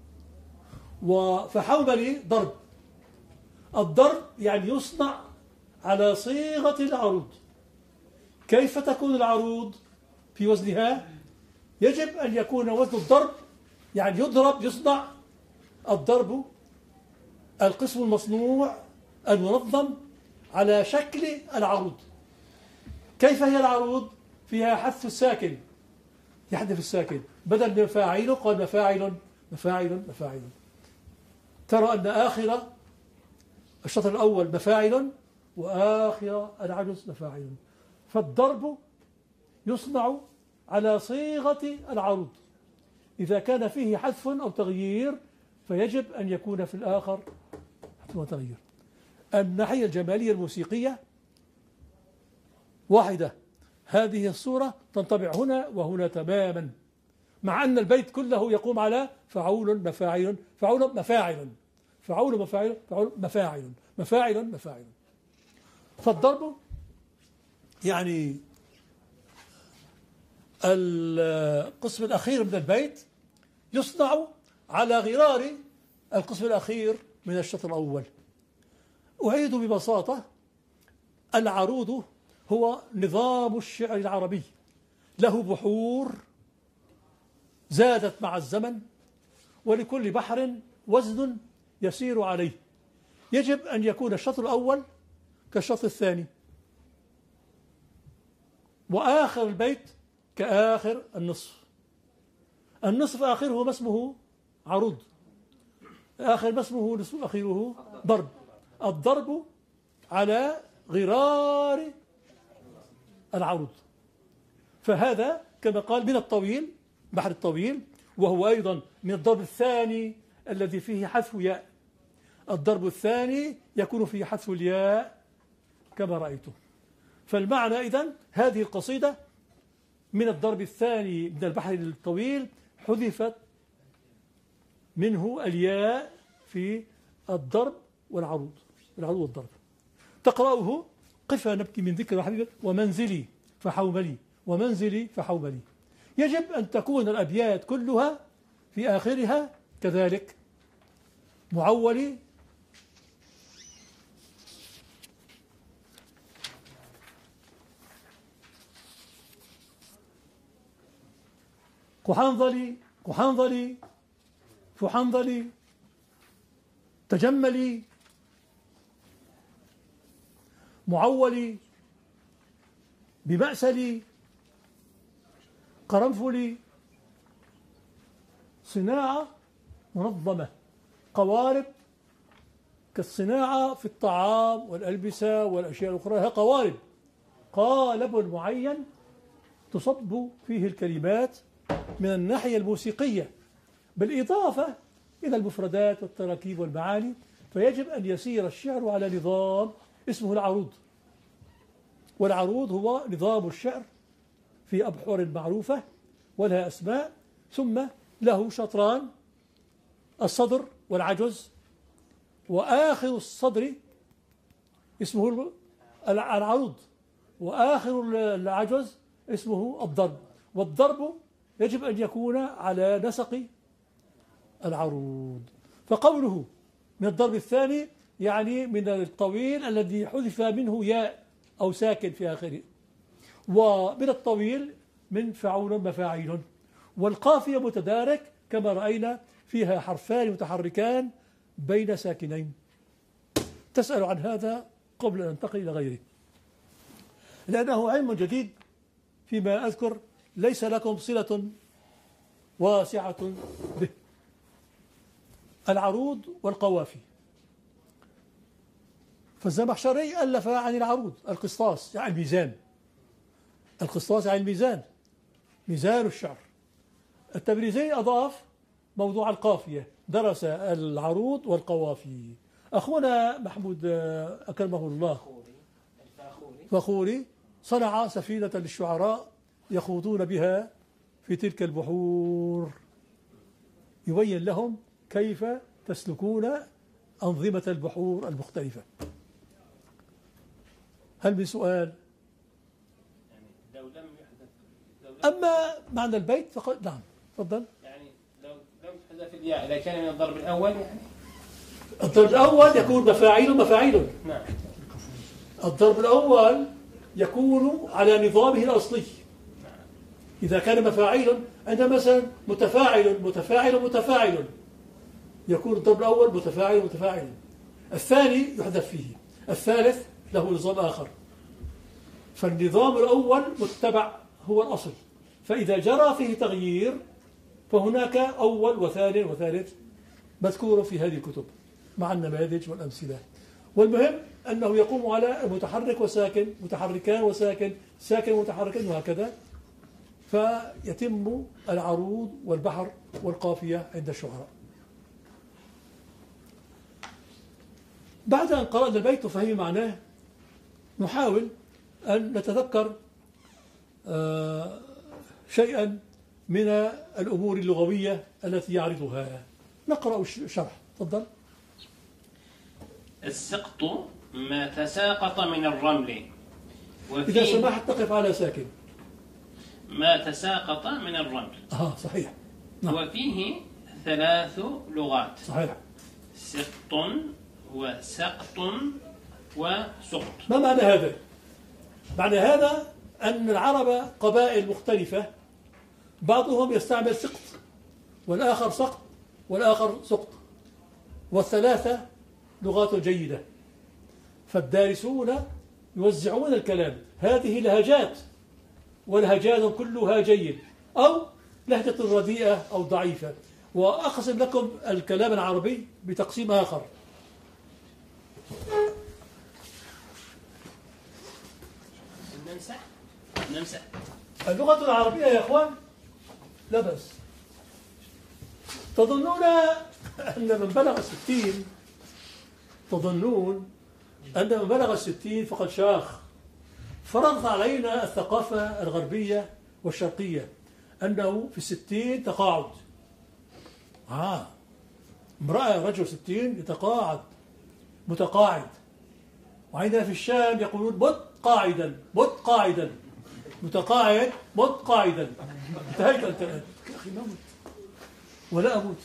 فحوملي ضرب. الضرب يعني يصنع على صيغة العروض. كيف تكون العروض في وزنها؟ يجب أن يكون وزن الضرب، يعني يضرب، يصنع الضرب القسم المصنوع المنظم على شكل العروض. كيف هي العروض؟ فيها حذف الساكن يحذف الساكن، بدل مفاعيل قال مفاعل مفاعل مفاعل. ترى أن آخر الشطر الأول مفاعل وآخر العجز مفاعل. فالضرب يصنع على صيغة العروض، إذا كان فيه حذف أو تغيير فيجب أن يكون في الآخر حذف وتغيير. الناحية الجمالية الموسيقية واحدة، هذه الصورة تنطبع هنا وهنا تماما، مع أن البيت كله يقوم على فعول مفاعل فعول مفاعل فعول مفاعل فعول مفاعل مفاعل مفاعل. فالضرب يعني القسم الأخير من البيت يصنع على غرار القسم الأخير من الشطر الأول. أعيد ببساطة، العروض هو نظام الشعر العربي، له بحور زادت مع الزمن، ولكل بحر وزن يسير عليه. يجب أن يكون الشطر الأول كالشطر الثاني، وآخر البيت كآخر النصف. النصف آخره ما اسمه عروض، آخر ما اسمه نصف أخيره ضرب. الضرب على غرار العروض. فهذا كما قال من الطويل، بحر الطويل، وهو أيضا من الضرب الثاني الذي فيه حذف ياء. الضرب الثاني يكون فيه حذف الياء كما رأيتم. فالمعنى إذن هذه القصيدة من الضرب الثاني من البحر الطويل حذفت منه الياء في الضرب والعروض، العروض والضرب. تقرأه قف نبكي من ذكر حبيبي ومنزلي فحوملي ومنزلي فحوملي. يجب أن تكون الأبيات كلها في آخرها كذلك معولي قحنظلي قحنظلي فحنظلي تجملي معولي بمأسلي قرنفلي. صناعة منظمة، قوارب كالصناعة في الطعام والألبسة والأشياء الأخرى، هي قوارب، قالب معين تصب فيه الكلمات من الناحية الموسيقية، بالإضافة إلى المفردات والتراكيب والمعاني. فيجب أن يسير الشعر على نظام اسمه العروض. والعروض هو نظام الشعر في أبحر معروفة ولها أسماء، ثم له شطران، الصدر والعجز، وآخر الصدر اسمه العروض، وآخر العجز اسمه الضرب. والضرب يجب أن يكون على نسق العروض. فقوله من الضرب الثاني يعني من الطويل الذي حذف منه ياء أو ساكن في آخره، ومن الطويل من فعول مفاعيل. والقافية متدارك كما رأينا فيها حرفان متحركان بين ساكنين. تسأل عن هذا قبل أن ننتقل إلى غيره، لأنه علم جديد فيما أذكر ليس لكم صلة واسعة به. العروض والقوافي. فالزمخشري ألف عن العروض القسطاس يعني الميزان، القسطاس يعني الميزان، ميزان الشعر. التبريزي أضاف موضوع القافية، درس العروض والقوافي. أخونا محمود أكرمه الله فخوري صنع سفينة للشعراء يخوضون بها في تلك البحور، يبين لهم كيف تسلكون أنظمة البحور المختلفة. هل من سؤال؟ لو لم يحدث أما معنى البيت فقد نعم تفضل. يعني لو لم تحذف الياء إذا كان من الضرب الأول يعني الضرب الأول يكون مفاعيل. نعم. الضرب الأول يكون على نظامه الأصلي. إذا كان مفاعيل عندما مثلا متفاعل يكون الضرب الأول متفاعل. الثاني يحذف فيه، الثالث له نظام آخر. فالنظام الأول متبع هو الأصل، فإذا جرى فيه تغيير فهناك أول وثاني وثالث مذكور في هذه الكتب مع النماذج والأمثلة. والمهم أنه يقوم على متحرك وساكن، متحركان وساكن، ساكن ومتحركان، وهكذا. فيتم العروض والبحر والقافية عند الشعراء. بعد أن قرأنا البيت وفهم معناه نحاول أن نتذكر شيئا من الأمور اللغوية التي يعرضها. نقرأ الشرح. تفضل. السقط ما تساقط من الرمل. إذا سمحت تقف على ساكن. ما تساقط من الرمل. صحيح. نعم. وفيه 3 لغات. صحيح. سقط وسقط وسقط. ما معنى هذا؟ معنى هذا أن العرب قبائل مختلفة، بعضهم يستعمل سقط والآخر سقط والآخر سقط، والثلاثة لغات جيدة. فالدارسون يوزعون الكلام، هذه لهجات ولهجات كلها جيد، أو لهجة رديئة أو ضعيفة. وأقسم لكم الكلام العربي بتقسيم آخر. نمسح اللغة العربية يا إخوان لا بأس. تظنون أن من بلغ 60 فقد شاخ. فرضت علينا الثقافة الغربية والشرقية أنه في 60 تقاعد. امرأة رجل 60 يتقاعد، متقاعد. وعندنا في الشام يقولون مت قاعدا، مت قاعدا، متقاعد، مت قاعدا. انتهيت أنت الآن يا أخي، ما مت ولا أموت.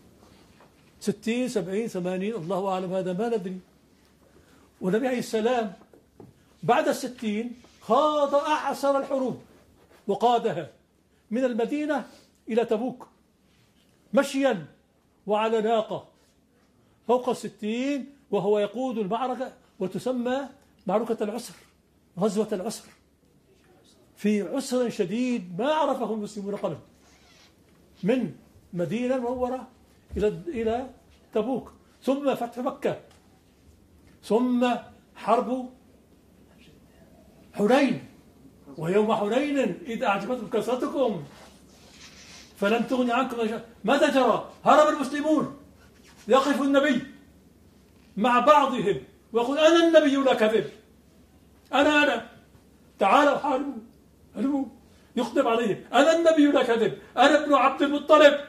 60 70 80 الله أعلم، هذا ما ندري. والنبي عليه السلام بعد 60 خاض أعسر الحروب وقادها من المدينة إلى تبوك مشيا وعلى ناقة فوق 60، وهو يقود المعركة وتسمى معركة العسر، غزوة العسر، في عسر شديد ما عرفه المسلمون قبل، من مدينة المنورة إلى تبوك، ثم فتح مكة، ثم حرب حنين. ويوم حنين إذ أعجبتكم كثرتكم فلم تغن عنكم. ماذا جرى؟ هرب المسلمون، يقف النبي مع بعضهم ويقول أنا النبي لا كذب، أنا تعالوا حاربوا، يخطب عليهم أنا النبي لا كذب، أنا ابن عبد المطلب،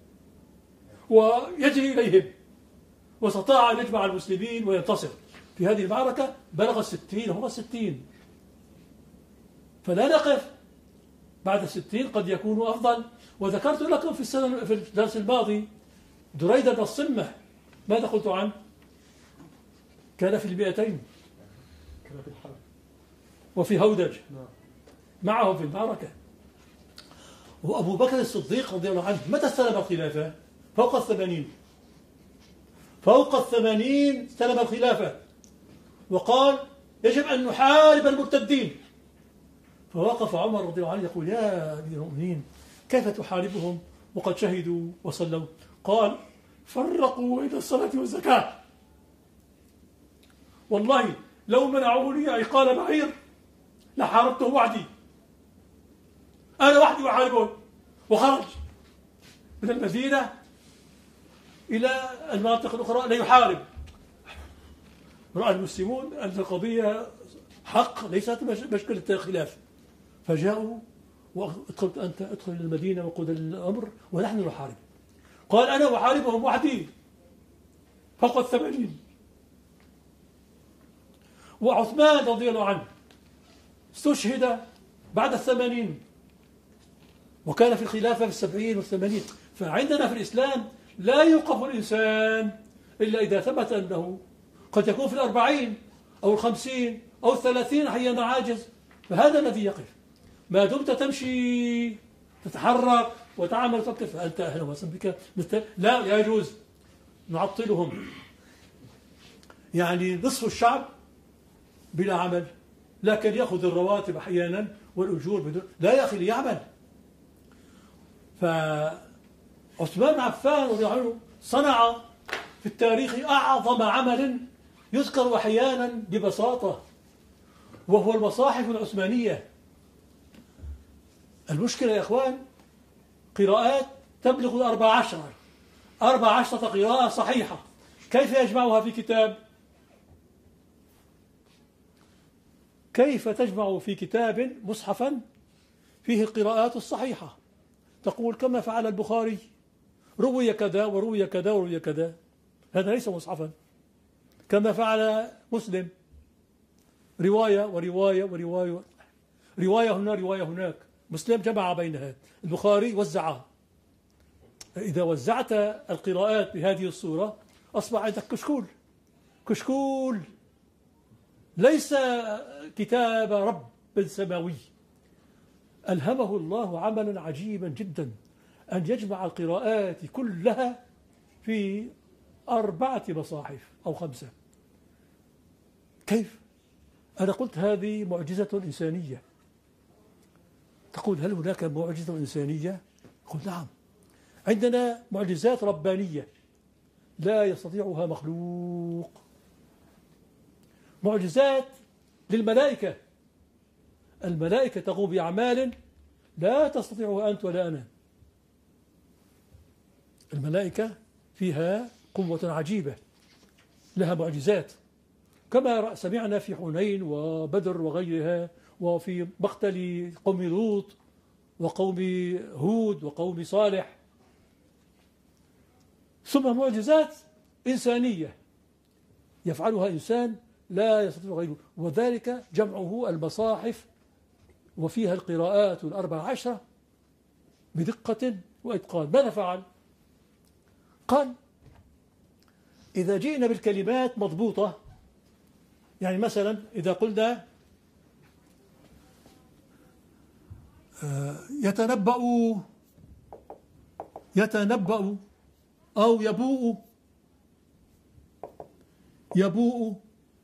ويجري إليهم، واستطاع أن يجمع المسلمين وينتصر في هذه المعركة. بلغ 60 هم 60. فلا نقف بعد 60، قد يكون أفضل. وذكرت لكم في الدرس الماضي دريدة بن الصمة، ماذا قلت عنه؟ كان في 200، كان في الحرب وفي هودج معهم في المعركة. وأبو بكر الصديق رضي الله عنه متى استلم الخلافة؟ فوق 80. فوق 80 استلم الخلافة وقال يجب أن نحارب المرتدين. فوقف عمر رضي الله عنه يقول يا أمير المؤمنين كيف تحاربهم وقد شهدوا وصلوا؟ قال فرقوا بين الصلاة والزكاة، والله لو منعوني عقال بعير لحاربته وحدي، أنا وحدي أحاربهم. وخرج من المدينة إلى المناطق الأخرى ليحارب. رأى المسلمون أن القضية حق ليست مشكلة خلاف، فجاءوا وادخلت أنت ادخل المدينة وقود الأمر ونحن نحارب. قال أنا أحاربهم وحدي فوق 80. وعثمان رضي الله عنه استشهد بعد 80 وكان في الخلافة في 70 و80. فعندنا في الإسلام لا يوقف الإنسان إلا إذا ثبت أنه قد يكون في 40 أو 50 أو 30 أحيانا عاجز، فهذا الذي يقف. ما دمت تمشي تتحرك وتعمل وتقف فأنت أهلا وسهلا بك. لا يجوز نعطلهم. يعني نصف الشعب بلا عمل، لكن يأخذ الرواتب أحيانا والأجور بدون. لا يا أخي ليعمل، فعثمان بن عفان رضي الله عنه صنع في التاريخ أعظم عمل يذكر أحيانا ببساطة، وهو المصاحف العثمانية. المشكلة يا إخوان قراءات تبلغ 14 قراءة صحيحة، كيف يجمعها في كتاب؟ كيف تجمع في كتاب مصحفا فيه القراءات الصحيحة؟ تقول كما فعل البخاري، روي كذا وروي كذا وروي كذا، هذا ليس مصحفا. كما فعل مسلم، رواية ورواية ورواية، رواية هنا رواية هناك. مسلم جمع بينها، البخاري وزعها. إذا وزعت القراءات بهذه الصورة أصبح عندك كشكول ليس كتاب رب سماوي. ألهمه الله عملا عجيبا جدا، أن يجمع القراءات كلها في 4 مصاحف أو 5. كيف؟ أنا قلت هذه معجزة إنسانية. تقول هل هناك معجزة إنسانية؟ قلت نعم، عندنا معجزات ربانية لا يستطيعها مخلوق. معجزات للملائكة، الملائكة تقوم بأعمال لا تستطيعها أنت ولا أنا. الملائكة فيها قوة عجيبة، لها معجزات، كما سمعنا في حنين وبدر وغيرها، وفي مقتل قوم لوط وقوم هود وقوم صالح. ثم معجزات إنسانية يفعلها إنسان لا يستطيع غيره، وذلك جمعه المصاحف وفيها القراءات 14 بدقة وإتقان. ماذا فعل؟ قال إذا جئنا بالكلمات مضبوطة، يعني مثلا إذا قلنا يتنبأ أو يبوء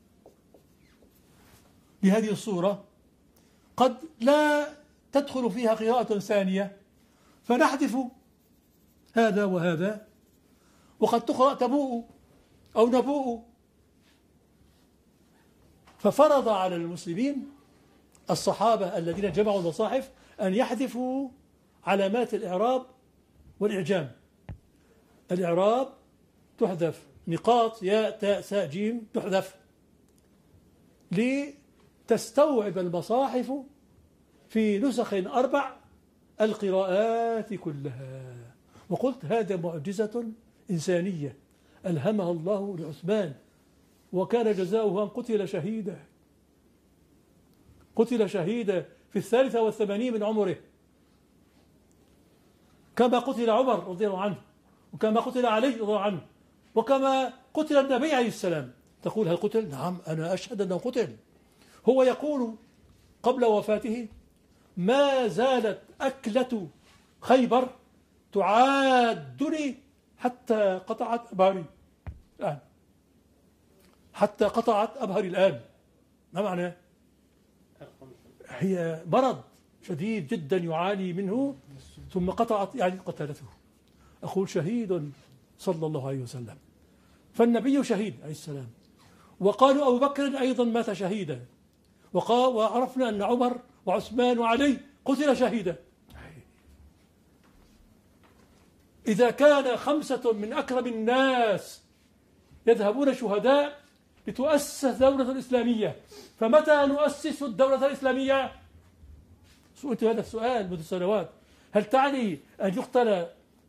بهذه الصورة، قد لا تدخل فيها قراءة ثانية فنحذف هذا وهذا، وقد تقرأ تبوء أو نبوء. ففرض على المسلمين الصحابة الذين جمعوا المصاحف أن يحذفوا علامات الإعراب والإعجام. الإعراب تحذف، نقاط ياء تاء ساء جيم تحذف، لتستوعب المصاحف في نسخ 4 القراءات كلها. وقلت هذا معجزة إنسانية ألهمها الله لعثمان، وكان جزاؤه أن قتل شهيدا في 83 من عمره، كما قتل عمر رضي الله عنه، وكما قتل علي رضي الله عنه، وكما قتل النبي عليه السلام. تقول هل قتل؟ نعم، أنا أشهد أنه قتل. هو يقول قبل وفاته ما زالت أكلة خيبر تعادني حتى قطعت أبهري الآن، حتى قطعت أبهري الآن. ما معناه؟ هي مرض شديد جدا يعاني منه، ثم قطعت يعني قتلته. أقول شهيد صلى الله عليه وسلم، فالنبي شهيد عليه السلام، وقالوا أبو بكر أيضا مات شهيدا، وعرفنا أن عمر وعثمان وعلي قتل شهيدا. إذا كان 5 من أكرم الناس يذهبون شهداء لتؤسس الدولة الإسلامية، فمتى نؤسس الدولة الإسلامية؟ سئلت هذا السؤال منذ سنوات. هل تعني أن يقتل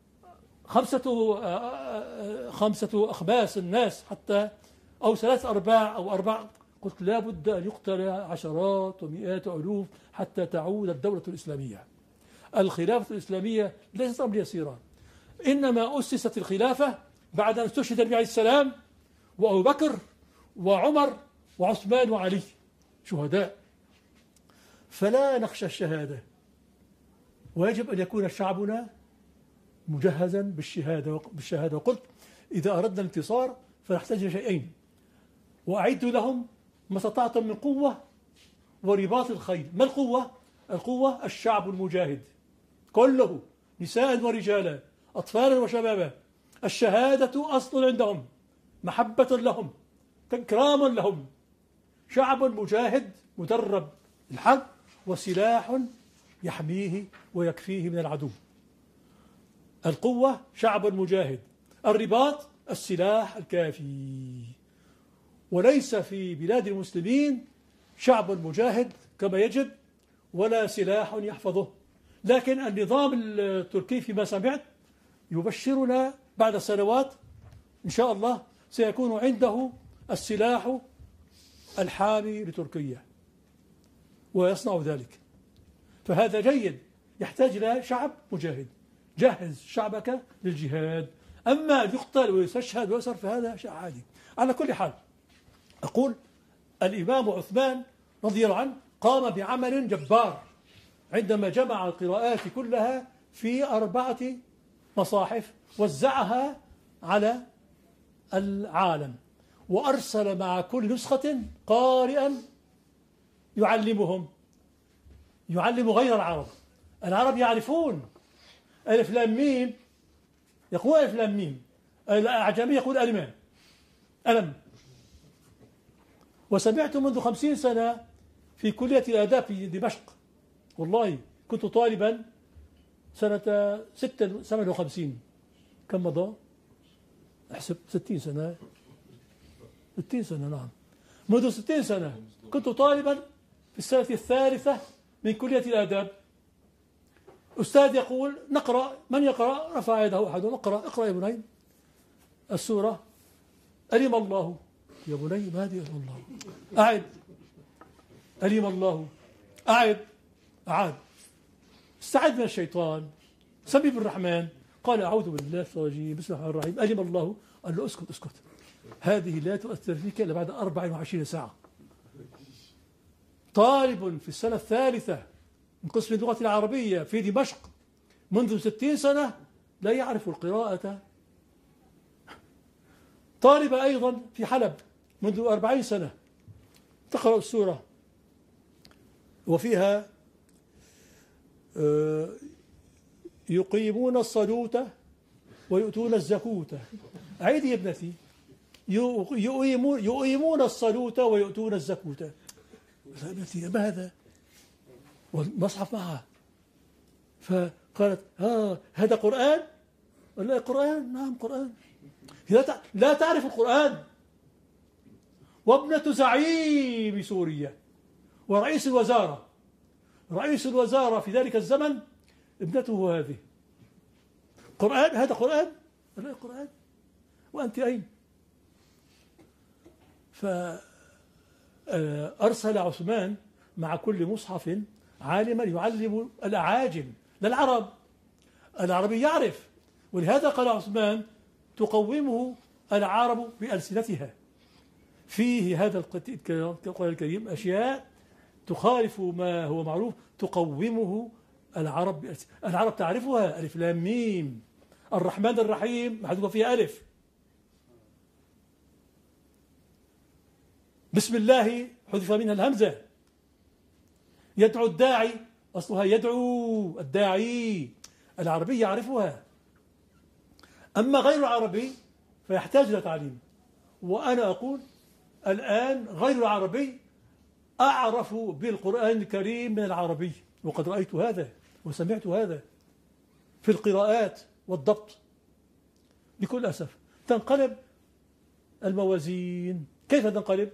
5 أخماس الناس حتى، أو 3/4 أو 4؟ قلت لا بد أن يقتل عشرات ومئات ألوف حتى تعود الدولة الإسلامية. الخلافة الإسلامية ليست أمر يسيرا، إنما أسست الخلافة بعد أن استشهد النبي عليه السلام وأبو بكر وعمر وعثمان وعلي شهداء. فلا نخشى الشهادة، ويجب أن يكون شعبنا مجهزا بالشهادة. وقلت إذا أردنا الانتصار فنحتاج شيئين، وأعدوا لهم ما استطعتم من قوة ورباط الخيل. ما القوة؟ القوة الشعب المجاهد كله، نساء ورجالا، أطفالا وشبابا، الشهادة أصل عندهم، محبة لهم، تكراما لهم، شعب مجاهد مدرب الحرب، وسلاح يحميه ويكفيه من العدو. القوة شعب مجاهد، الرباط السلاح الكافي. وليس في بلاد المسلمين شعب مجاهد كما يجب ولا سلاح يحفظه، لكن النظام التركي فيما سمعت يبشرنا بعد سنوات إن شاء الله سيكون عنده السلاح الحامي لتركيا ويصنع ذلك، فهذا جيد. يحتاج إلى شعب مجاهد. جهز شعبك للجهاد، أما يقتل ويستشهد ويسر فهذا شيء عادي. على كل حال أقول الإمام عثمان رضي الله عنه قام بعمل جبار عندما جمع القراءات كلها في 4 مصاحف، وزعها على العالم، وأرسل مع كل نسخة قارئا يعلم غير العرب. العرب يعرفون ألف لام ميم، يقول ألف لام ميم، الأعجمي يقول ألم. وسمعت منذ 50 سنة في كلية الآداب في دمشق، والله كنت طالبا سنة 57، كم مضى؟ أحسب 60 سنة، 60 سنة نعم، منذ 60 سنة كنت طالبا في السنة 3 من كلية الآداب. أستاذ يقول نقرأ، من يقرأ؟ رفع يده أحدهم، اقرأ يا بني السورة ألم الله. يا بني ما هذه ألم الله؟ أعد ألم الله، أعاد استعد من الشيطان، سمي بالرحمن، قال أعوذ بالله الرجيم بسم الله الرحمن الرحيم، ألم الله. قال له اسكت، هذه لا تؤثر فيك إلا بعد 24 ساعة. طالب في السنة 3 من قسم اللغة العربية في دمشق منذ 60 سنة لا يعرف القراءة. طالب أيضا في حلب منذ 40 سنة تقرأ السورة وفيها يقيمون الصلاة ويؤتون الزكاة. عيدي يا ابنتي، يقيمون الصلاة ويؤتون الزكاة. يا ابنتي ما هذا؟ والمصحف معها، فقالت هذا قرآن؟ ولا قرآن؟ نعم قرآن. لا تعرف القرآن، وابنة زعيم سوريا ورئيس الوزارة، رئيس الوزارة في ذلك الزمن ابنته هذه. قرآن؟ هذا قرآن؟ ولا قرآن؟ وأنت أين؟ فأرسل عثمان مع كل مصحف عالما يعلم الأعاجم لا العرب. العربي يعرف، ولهذا قال عثمان تقومه العرب بألسنتها. فيه هذا القرآن الكريم أشياء تخالف ما هو معروف، تقومه العرب بألسنتها. العرب تعرفها، ألف لام ميم، الرحمن الرحيم محذوفة فيها ألف، بسم الله حذف منها الهمزة، يدعو الداعي أصلها يدعو الداعي، العربي يعرفها. أما غير العربي فيحتاج إلى تعليم. وأنا أقول الآن غير العربي أعرف بالقرآن الكريم من العربي، وقد رأيت هذا وسمعت هذا في القراءات والضبط. بكل أسف تنقلب الموازين. كيف تنقلب؟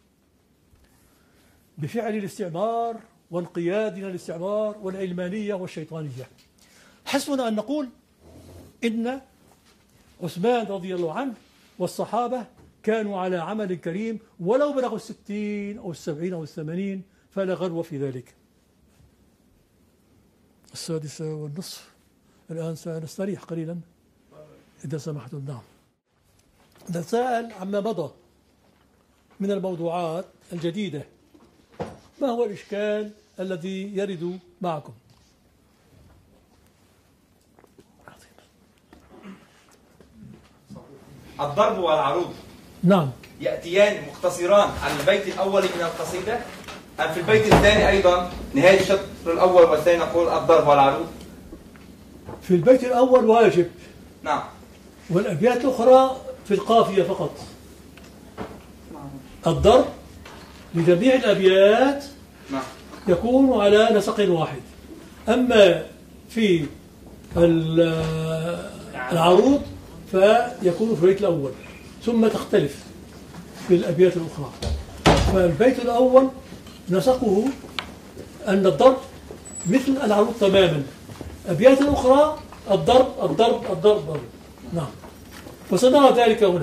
بفعل الاستعمار وانقيادنا للاستعمار والعلمانية والشيطانية. حسبنا أن نقول إن عثمان رضي الله عنه والصحابة كانوا على عمل كريم، ولو بلغوا 60 أو 70 أو 80 فلا غرو في ذلك. 6:30 الآن سنستريح قليلا إذا سمحتم. نعم، نتساءل عما مضى من الموضوعات الجديدة. ما هو الإشكال الذي يرد معكم؟ الضرب والعروض نعم يأتيان مقتصران على البيت الأول من القصيدة، أم في البيت الثاني أيضا نهاية الشطر الأول والثاني نقول الضرب والعروض؟ في البيت الأول واجب، نعم. والأبيات الأخرى في القافية فقط. الضرب لجميع الأبيات نعم. يكون على نسق واحد. أما في العروض فيكون في البيت الأول، ثم تختلف في الأبيات الأخرى. فالبيت الأول نسقه أن الضرب مثل العروض تماما، أبيات الأخرى الضرب الضرب الضرب. نعم. وسنرى ذلك هنا.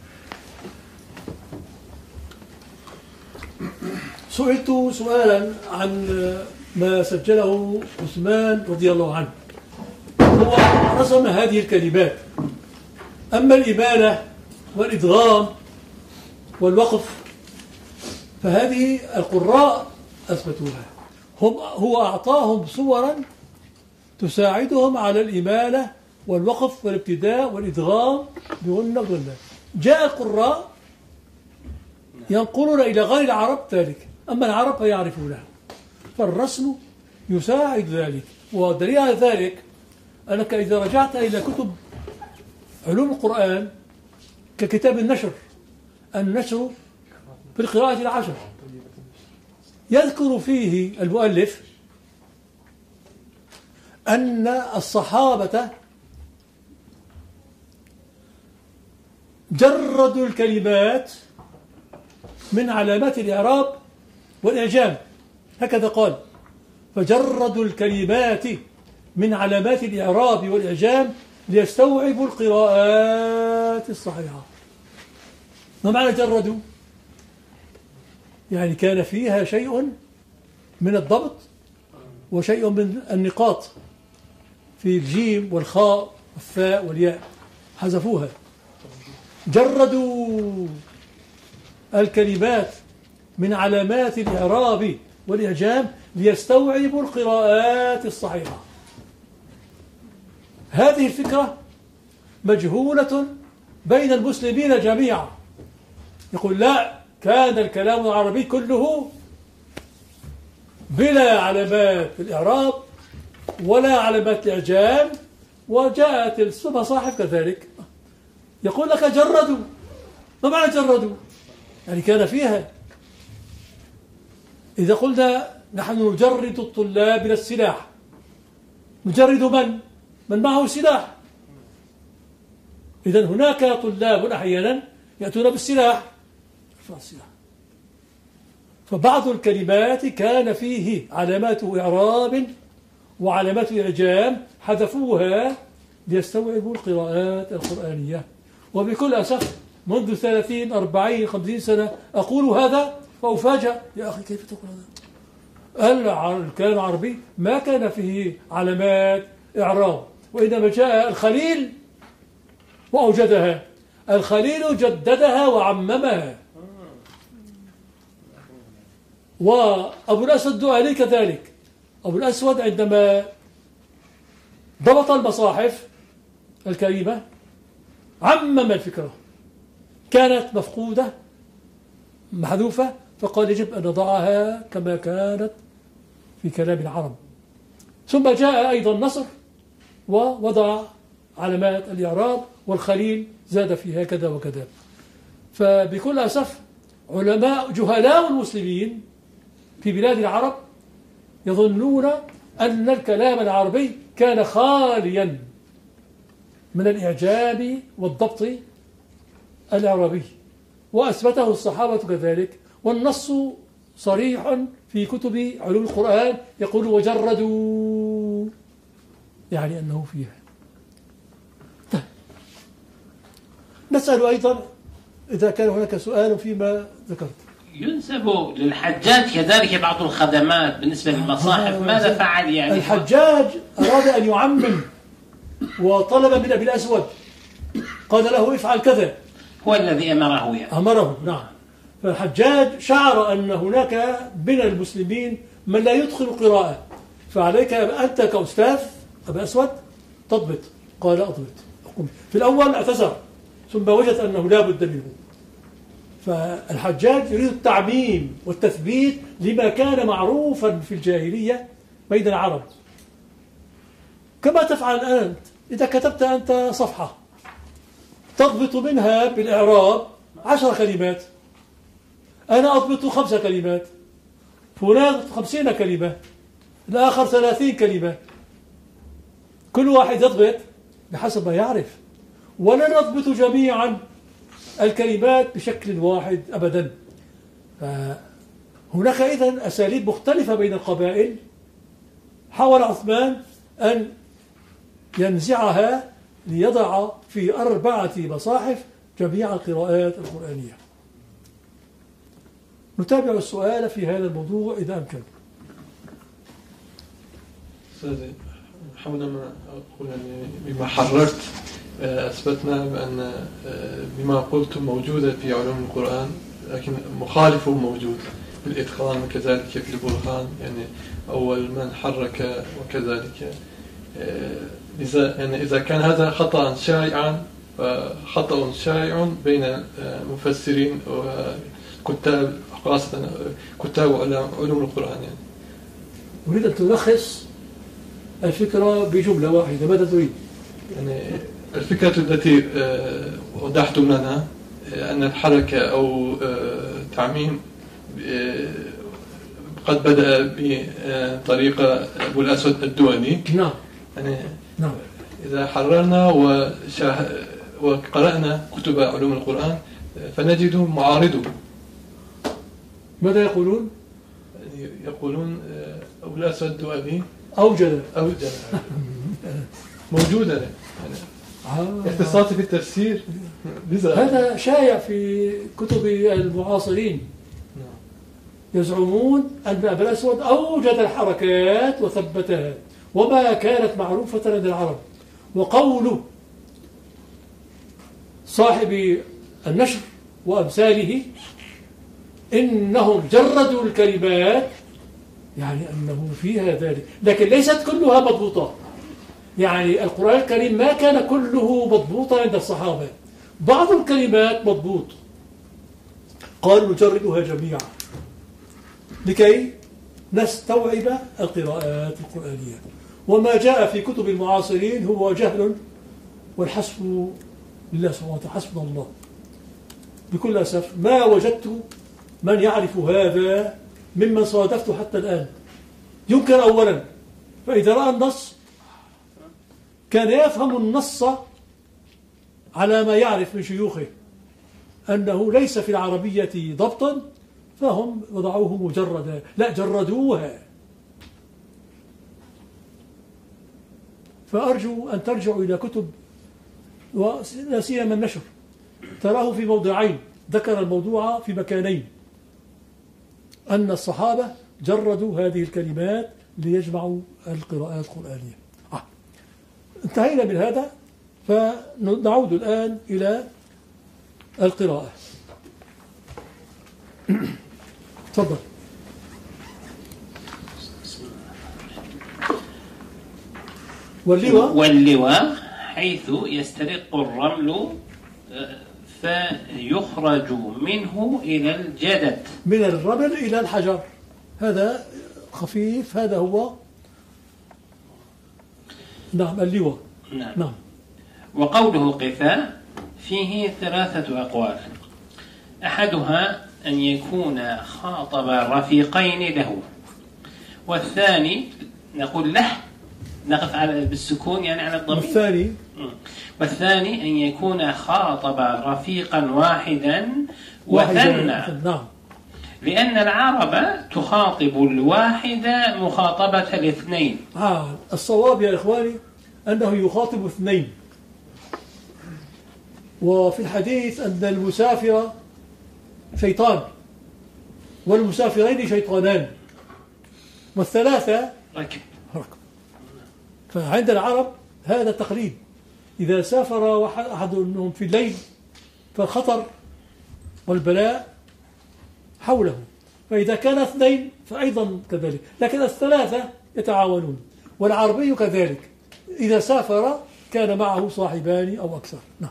سئلت سؤالا عن ما سجله عثمان رضي الله عنه. هو رسم هذه الكلمات، أما الإمالة والإدغام والوقف فهذه القراء أثبتوها. هو أعطاهم صورا تساعدهم على الإمالة والوقف والابتداء والإدغام بغنى وغنى. جاء القراء ينقلون إلى غير العرب ذلك، أما العرب فيعرفونها، فالرسم يساعد ذلك. ودليل على ذلك أنك إذا رجعت إلى كتب علوم القرآن ككتاب النشر في القراءة العشر، يذكر فيه المؤلف أن الصحابة جردوا الكلمات من علامات الإعراب والإعجام، هكذا قال: فجردوا الكلمات من علامات الإعراب والإعجام ليستوعبوا القراءات الصحيحة. ما معنى جردوا؟ يعني كان فيها شيء من الضبط وشيء من النقاط في الجيم والخاء والفاء والياء، حذفوها. جردوا الكلمات من علامات الإعراب والإعجام ليستوعبوا القراءات الصحيحة. هذه الفكرة مجهولة بين المسلمين جميعا. يقول: لا، كان الكلام العربي كله بلا علامات الإعراب ولا علامات الإعجام، وجاءت المصاحف كذلك. يقول لك جردوا. ما معنى جردوا؟ يعني كان فيها. إذا قلنا نحن نجرد الطلاب من السلاح، نجرد من معه سلاح. إذن هناك طلاب أحيانا يأتون بالسلاح، فبعض الكلمات كان فيه علامات إعراب وعلامات إعجام حذفوها ليستوعبوا القراءات القرآنية. وبكل أسف منذ 30 40 50 سنة أقول هذا فأفاجأ: يا أخي كيف تقول هذا؟ الكلام العربي ما كان فيه علامات إعراب، وإنما جاء الخليل وأوجدها. الخليل جددها وعممها، وأبو الأسود الدؤلي كذلك. أبو الأسود عندما ضبط المصاحف الكريمة عمم الفكرة، كانت مفقودة محذوفة، فقال: يجب أن نضعها كما كانت في كلام العرب. ثم جاء أيضا نصر ووضع علامات الإعراب، والخليل زاد فيها كذا وكذا. فبكل أسف جهلاء المسلمين في بلاد العرب يظنون أن الكلام العربي كان خاليا من الإعجاب والضبط العربي، وأثبته الصحابة كذلك. والنص صريح في كتب علوم القرآن، يقول: وجردوا، يعني أنه فيها. نسأل أيضا إذا كان هناك سؤال فيما ذكرت. ينسب للحجاج كذلك بعض الخدمات بالنسبة للمصاحف، ماذا فعل يعني؟ الحجاج أراد أن يعمم وطلب من أبي الأسود، قال له: افعل كذا. هو الذي أمره يعني. أمره، نعم. فالحجاج شعر أن هناك من المسلمين من لا يدخل القراءة، فعليك أنت كأستاذ أبي الأسود تضبط. قال: أضبط. في الأول اعتذر، ثم وجد أنه لا بد منه. فالحجاج يريد التعميم والتثبيت لما كان معروفا في الجاهلية بين العرب. كما تفعل أنت. إذا كتبت أنت صفحة تضبط منها بالإعراب 10 كلمات، أنا أضبط 5 كلمات، فلان 50 كلمة، الآخر 30 كلمة، كل واحد يضبط بحسب ما يعرف، ولا نضبط جميعا الكلمات بشكل واحد أبدا. هناك إذن أساليب مختلفة بين القبائل. حاول عثمان أن ينزعها ليضع في 4 مصاحف جميع القراءات القرآنية. نتابع السؤال في هذا الموضوع إذا أمكن. أستاذي، حاولنا أقول يعني بما حررت أثبتنا بأن بما قلت موجودة في علوم القرآن، لكن مخالفه موجود بالإتقان وكذلك في البرهان، يعني أول من حرك وكذلك. إذا كان هذا خطأ شائعا فخطأ شائع بين المفسرين وكتاب، خاصة كتاب علوم القرآن. يعني أريد أن تلخص الفكرة بجملة واحدة، ماذا تريد؟ يعني الفكرة التي وضحت لنا أن الحركة أو تعميم قد بدأ بطريقة أبو الأسود الدولي. نعم. يعني نعم. إذا حررنا وقرأنا كتب علوم القرآن فنجد معارضه. ماذا يقولون؟ يقولون أبو الأسود الدولي أوجد موجودة يعني اختصاصي في التفسير. هذا شائع في كتب المعاصرين. يزعمون أن أبو الأسود أوجد الحركات وثبتها وما كانت معروفة لدى العرب. وقول صاحب النشر وأمثاله إنهم جردوا الكلمات، يعني أنه فيها ذلك، لكن ليست كلها مضبوطة. يعني القرآن الكريم ما كان كله مضبوطا عند الصحابة، بعض الكلمات مضبوط، قالوا نجردها جميعا لكي نستوعب القراءات القرآنية. وما جاء في كتب المعاصرين هو جهل، والحسب لله سبحانه وتعالى، حسبنا الله. بكل أسف ما وجدت من يعرف هذا ممن صادفته حتى الآن. يمكن أولا فإذا رأى النص كان يفهم النص على ما يعرف من شيوخه أنه ليس في العربية ضبط، فهم وضعوه مجردا، لا جردوها. فأرجو أن ترجعوا إلى كتب ولا سيما النشر، تراه في موضعين، ذكر الموضوع في مكانين، أن الصحابة جردوا هذه الكلمات ليجمعوا القراءات القرآنية. انتهينا من هذا، فنعود الآن إلى القراءة. تفضل. واللواء حيث يسترق الرمل فيخرج منه إلى الجدد، من الرمل إلى الحجر، هذا خفيف، هذا هو نعم اللواء. نعم. وقوله قفاء فيه 3 أقوال، أحدها أن يكون خاطب رفيقين له، والثاني نقول له، نقف على بالسكون يعني على الضمير، والثاني أن يكون خاطب رفيقا واحدا وثنى، نعم، لأن العرب تخاطب الواحد مخاطبة الاثنين. الصواب يا إخواني أنه يخاطب 2، وفي الحديث أن المسافر شيطان والمسافرين شيطانان والثلاثة ركب. فعند العرب هذا تقليد، إذا سافر أحد منهم في الليل فالخطر والبلاء حوله، فإذا كان 2 فأيضا كذلك، لكن الثلاثة يتعاونون. والعربي كذلك إذا سافر كان معه صاحبان أو أكثر. نعم.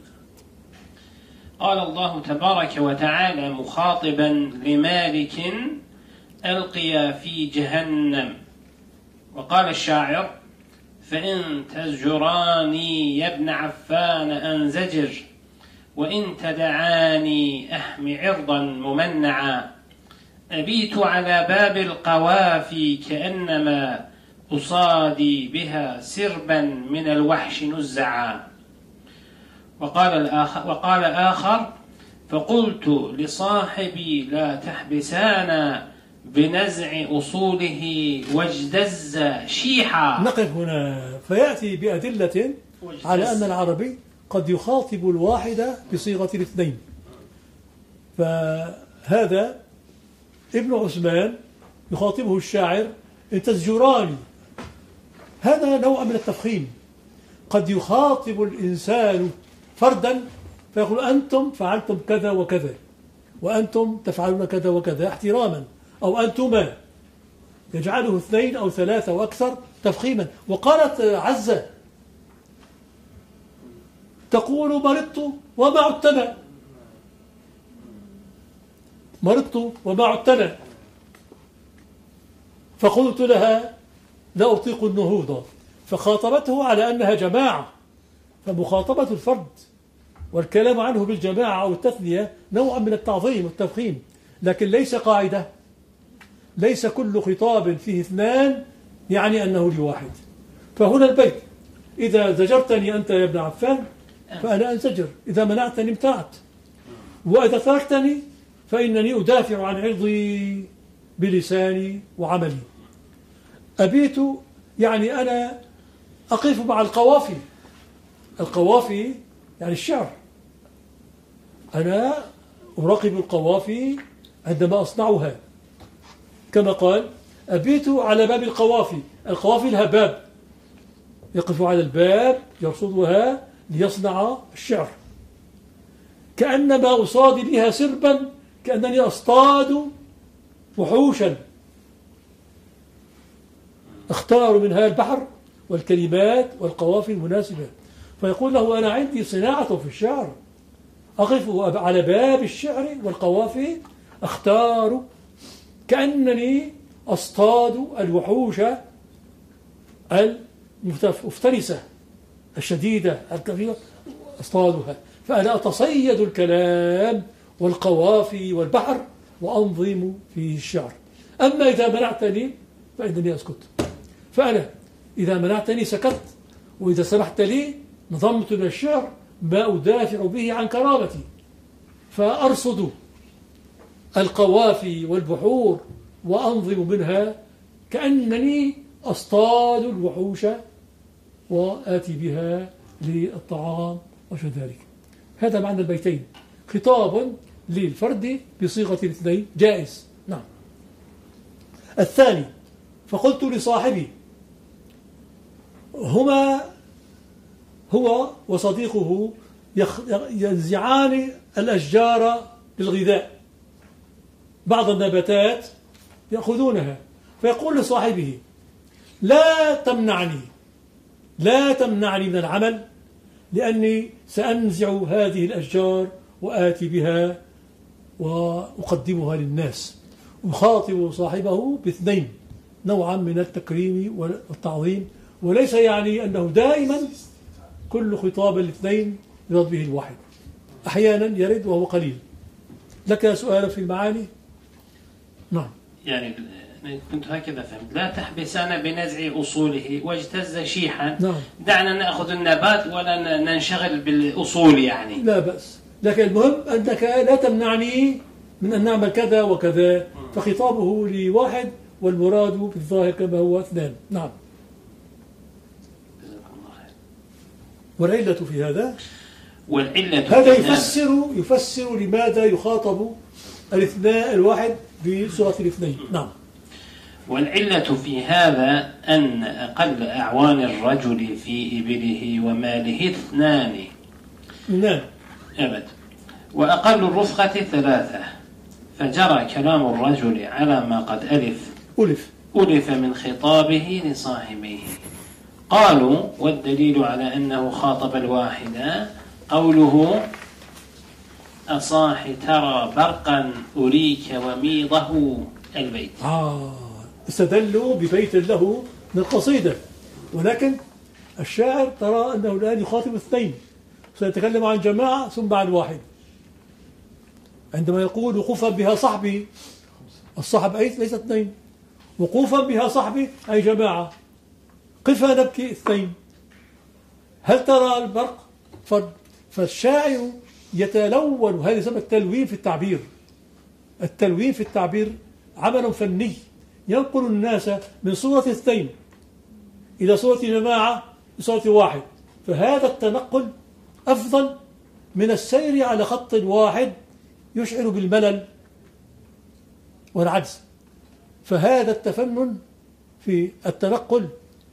قال الله تبارك وتعالى مخاطبا لمالك ألقي في جهنم. وقال الشاعر فإن تزجراني يا ابن عفان أنزجر وإن تدعاني أحمي عرضا ممنعا أبيت على باب القوافي كأنما أصادي بها سربا من الوحش نزعا. وقال آخر فقلت لصاحبي لا تحبسانا بنزع أصوله واجتز شيحا. نقف هنا فيأتي بأدلة على أن العربي قد يخاطب الواحد بصيغة الاثنين. فهذا ابن عثمان يخاطبه الشاعر إن تزجراني، هذا نوع من التفخيم. قد يخاطب الإنسان فردا فيقول أنتم فعلتم كذا وكذا وأنتم تفعلون كذا وكذا احتراما، أو أنتما، يجعله 2 أو 3 وأكثر تفخيما. وقالت عزة تقول مرضت وما عدتنا، مرضت وما عدتنا، فقلت لها لا أطيق النهوض، فخاطبته على أنها جماعة. فمخاطبة الفرد والكلام عنه بالجماعة أو التثنية نوع من التعظيم والتفخيم، لكن ليس قاعدة. ليس كل خطاب فيه 2 يعني أنه لواحد. فهنا البيت إذا زجرتني أنت يا ابن عفان فأنا أنزجر، إذا منعتني امتنعت، وإذا تركتني فإنني أدافع عن عرضي بلساني وعملي. أبيت يعني أنا أقف مع القوافي. القوافي يعني الشعر، أنا أراقب القوافي عندما أصنعها، كما قال أبيت على باب القوافي. القوافي لها باب، يقف على الباب يرصدها ليصنع الشعر. كأنما أصادي بها سربا، كأنني أصطاد وحوشا اختار منها البحر والكلمات والقوافي المناسبة. فيقول له أنا عندي صناعة في الشعر، أقف على باب الشعر والقوافي أختار، كأنني أصطاد الوحوش المفترسة الشديدة الكثيرة أصطادها. فأنا أتصيد الكلام والقوافي والبحر وأنظم فيه الشعر. أما إذا منعتني فإنني أسكت. فأنا إذا منعتني سكت، وإذا سمحت لي نظمت من الشعر ما أدافع به عن كرامتي، فأرصد القوافي والبحور وأنظم منها كأنني أصطاد الوحوش وآتي بها للطعام وشذلك. هذا معنى البيتين، خطاب للفرد بصيغة الاثنين جائز. نعم. الثاني فقلت لصاحبي، هو وصديقه ينزعان الأشجار للغذاء، بعض النباتات يأخذونها، فيقول لصاحبه لا تمنعني من العمل، لأني سأنزع هذه الأشجار وآتي بها وأقدمها للناس. يخاطب صاحبه ب2 نوعا من التكريم والتعظيم، وليس يعني أنه دائما كل خطاب ال2 يراد به الواحد، أحيانا يرد وهو قليل. لك سؤال في المعاني؟ نعم. يعني كنت هكذا فهمت، لا تحبسنا بنزع أصوله واجتز شيحا. نعم. دعنا نأخذ النبات ولا ننشغل بالأصول يعني. لا بأس، لكن المهم أنك لا تمنعني من أن نعمل كذا وكذا، فخطابه لواحد والمراد بالظاهر كما هو 2. نعم. والعلة في هذا، هذا يفسر لماذا يخاطب الواحد بصيغة الاثنين. نعم. والعلة في هذا أن أقل أعوان الرجل في إبله وماله 2. نعم. أبد. وأقل الرفقة 3. فجرى كلام الرجل على ما قد ألف من خطابه لصاحبه. قالوا والدليل على أنه خاطب الواحد قوله أصاح ترى برقا أريك وميضه البيت. استدلوا ببيت له من القصيدة، ولكن الشاعر ترى أنه الآن يخاطب اثنين، سيتكلم عن جماعة ثم عن واحد. عندما يقول وقوفا بها صحبي، الصحب ليس اثنين، وقوفا بها صحبي أي جماعة، قفا نبكي اثنين. هل ترى البرق؟ فالشاعر يتلون، وهذا يسمى التلوين في التعبير. التلوين في التعبير عمل فني ينقل الناس من صورة اثنين إلى صورة جماعة بصورة واحد، فهذا التنقل أفضل من السير على خط واحد يشعر بالملل والعجز. فهذا التفنن في التنقل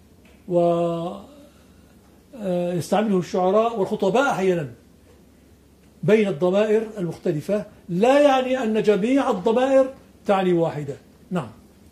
ويستعمله الشعراء والخطباء أحيانا بين الضمائر المختلفة، لا يعني أن جميع الضمائر تعني واحدة. نعم.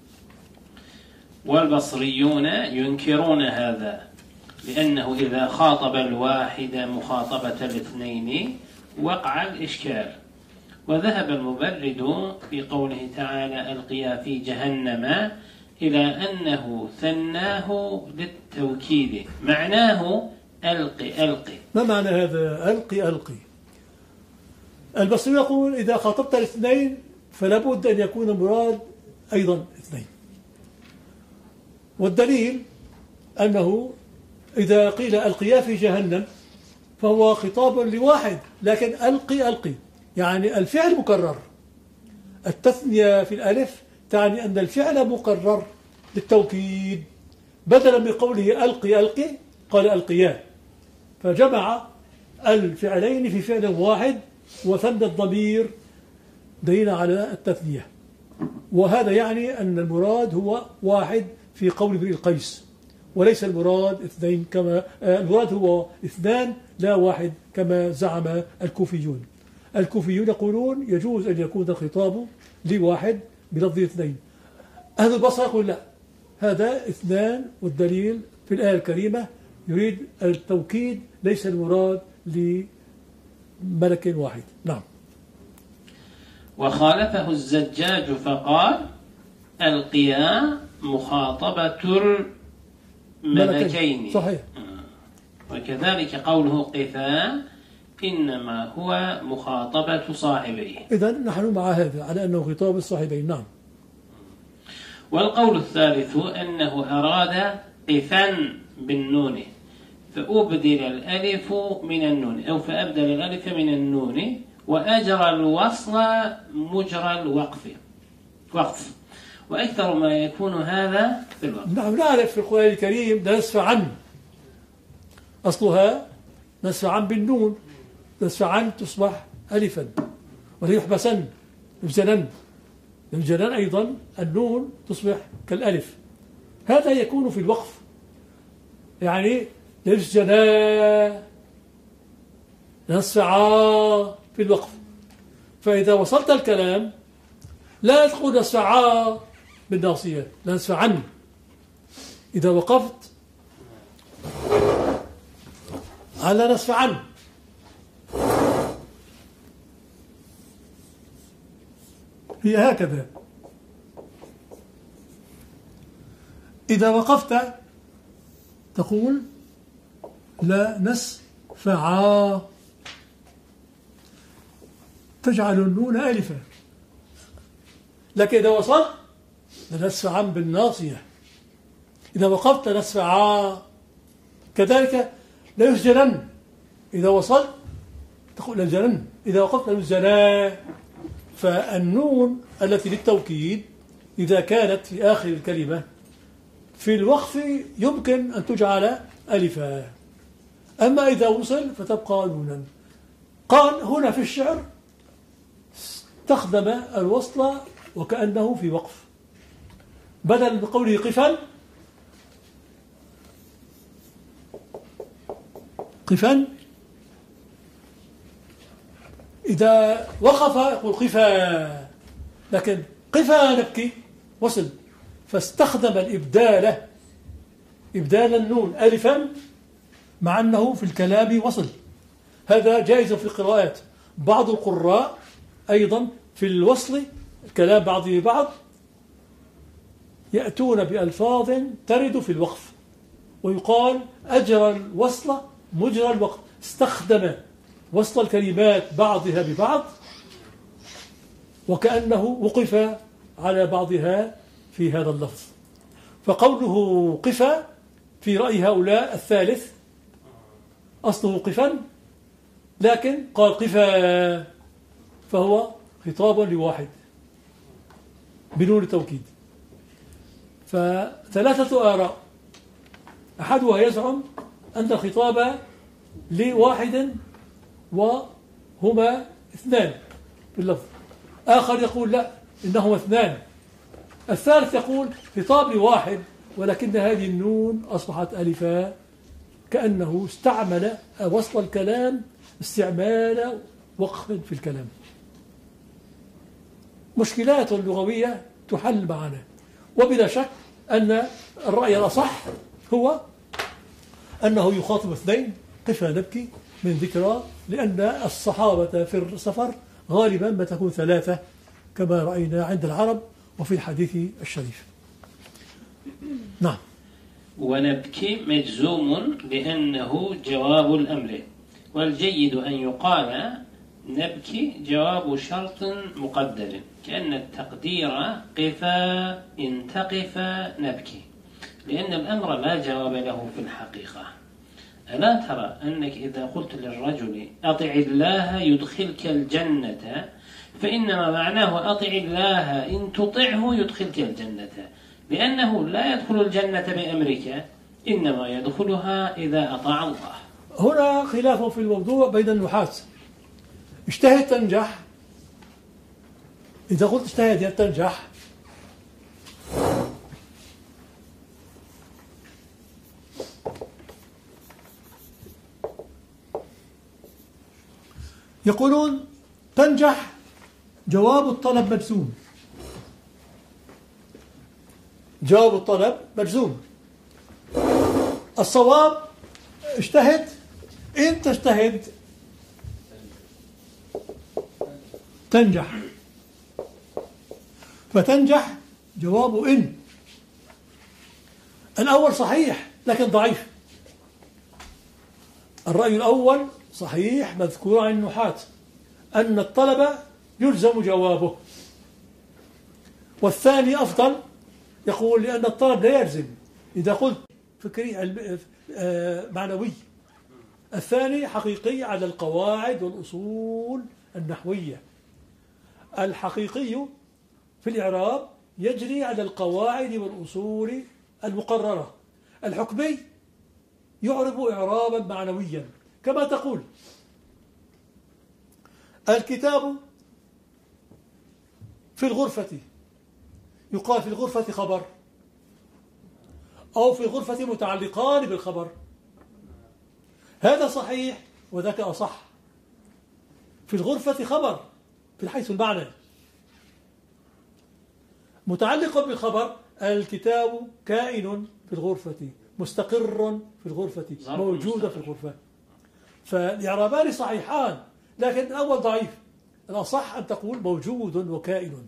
والبصريون ينكرون هذا، لأنه إذا خاطب الواحد مخاطبة الاثنين وقع الإشكال. وذهب المبرد في قوله تعالى ألقيا في جهنم إلى أنه ثناه للتوكيد، معناه ألقي ألقي. ما معنى هذا ألقي ألقي؟ البصري يقول إذا خاطبت الاثنين فلا بد أن يكون مراد أيضا اثنين، والدليل أنه إذا قيل ألقيا في جهنم فهو خطاب لواحد، لكن ألقي ألقي يعني الفعل مكرر. التثنية في الألف تعني أن الفعل مكرر للتوكيد، بدلا من قوله ألقي ألقي قال ألقيا، فجمع الفعلين في فعل واحد وثنى الضمير دين على التثنية. وهذا يعني أن المراد هو واحد في قول ابن القيس، وليس المراد اثنين كما المراد هو اثنان لا واحد كما زعم الكوفيون. الكوفيون يقولون يجوز أن يكون الخطاب لواحد بلفظ اثنين. أهل البصرة يقول لا، هذا اثنان، والدليل في الآية الكريمة يريد التوكيد، ليس المراد لملك واحد. نعم. وخالفه الزجاج فقال القيا مخاطبة الملكين. صحيح. وكذلك قوله قفا إنما هو مخاطبة صاحبيه. إذن نحن مع هذا على أنه خطاب الصاحبين. نعم. والقول الثالث أنه أراد قفا بالنون فأبدل الألف من النون، أو فأبدل الألف من النون وأجرى الوصل مجرى الوقف، وأكثر ما يكون هذا في الوقف. نحن نعرف في القرآن الكريم نسف عن أصلها نسف عن بالنون، نسف عن تصبح ألفا، وليحبسن يبزنن أيضا النون تصبح كالألف. هذا يكون في الوقف، يعني يسجنا نسفعا في الوقف. فإذا وصلت الكلام لا تقول نسفعا بالناصية، لا نسفعن. إذا وقفت على نسفعن، هي هكذا. إذا وقفت تقول لا نسفعا، تجعل النون ألفا. لكن إذا وصلت نسفعا بالناصية. إذا وقفت نسفعا. كذلك لا يسجنن، إذا وصلت تقول لا يسجنن، إذا وقفت لا يسجنا. فالنون التي للتوكيد إذا كانت في آخر الكلمة في الوقف يمكن أن تجعل ألفا، أما إذا وصل فتبقى نونا. قال هنا في الشعر استخدم الوصل وكأنه في وقف، بدل بقوله قفا إذا وقف يقول قفا، لكن قفا نبكي وصل، فاستخدم إبدال النون ألفا مع أنه في الكلام وصل. هذا جائز في القراءات. بعض القراء أيضا في الوصل الكلام بعضه بعض يأتون بألفاظ ترد في الوقف، ويقال أجرى الوصل مجرى الوقت، استخدم وصل الكلمات بعضها ببعض وكأنه وقف على بعضها في هذا اللفظ. فقوله وقف في رأي هؤلاء الثالث أصله قفا، لكن قال قفا فهو خطاب لواحد بدون توكيد. فثلاثة آراء، أحدها يزعم أن الخطاب لواحد وهما اثنان في اللفظ، آخر يقول لا إنهما اثنان، الثالث يقول خطاب لواحد ولكن هذه النون أصبحت ألفا، كأنه استعمل وصل الكلام استعمال وقف في الكلام. مشكلات لغوية تحل معنا، وبلا شك أن الرأي الأصح هو أنه يخاطب اثنين، قفا نبكي من ذكرى، لأن الصحابة في السفر غالبا ما تكون ثلاثة كما رأينا عند العرب وفي الحديث الشريف. نعم. ونبكي مجزوم لأنه جواب الأمر، والجيد أن يقال نبكي جواب شرط مقدر، كأن التقدير قفا إن تقفا نبكي، لأن الأمر لا جواب له في الحقيقة. ألا ترى أنك إذا قلت للرجل أطع الله يدخلك الجنة، فإنما معناه أطع الله إن تطعه يدخلك الجنة، لأنه لا يدخل الجنة بأمرك، إنما يدخلها إذا أطاع الله. هنا خلاف في الموضوع بين النحاة. اجتهد تنجح، إذا قلت اجتهد تنجح يقولون تنجح جواب الطلب مجزوم، جواب الطلب مجزوم. الصواب اجتهد إن تجتهد تنجح، فتنجح جواب إن. الأول صحيح لكن ضعيف، الرأي الأول صحيح مذكور عن النحاة أن الطلب يلزم جوابه، والثاني أفضل، يقول لأن الطلب لا يلزم إذا قلت فكري معنوي، الثاني حقيقي على القواعد والأصول النحوية. الحقيقي في الإعراب يجري على القواعد والأصول المقررة، الحكمي يعرب إعرابا معنويا، كما تقول الكتاب في الغرفة، يقال في الغرفة خبر، أو في الغرفة متعلقان بالخبر، هذا صحيح وذاك أصح. في الغرفة خبر في حيث المعنى، متعلق بالخبر الكتاب كائن في الغرفة، مستقر في الغرفة، موجود في الغرفة. فالإعرابان صحيحان، لكن الأول ضعيف، الأصح أن تقول موجود وكائن.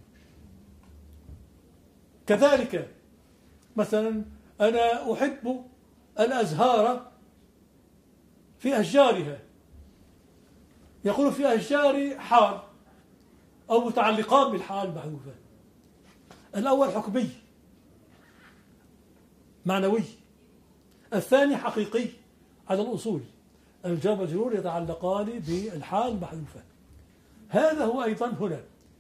كذلك مثلا أنا أحب الأزهار في أشجارها، يقول في أشجار حال أو متعلقان بالحال محذوفة. الأول حكمي معنوي، الثاني حقيقي على الأصول، الجار والمجرور يتعلقان بالحال محذوفة. هذا هو أيضا هنا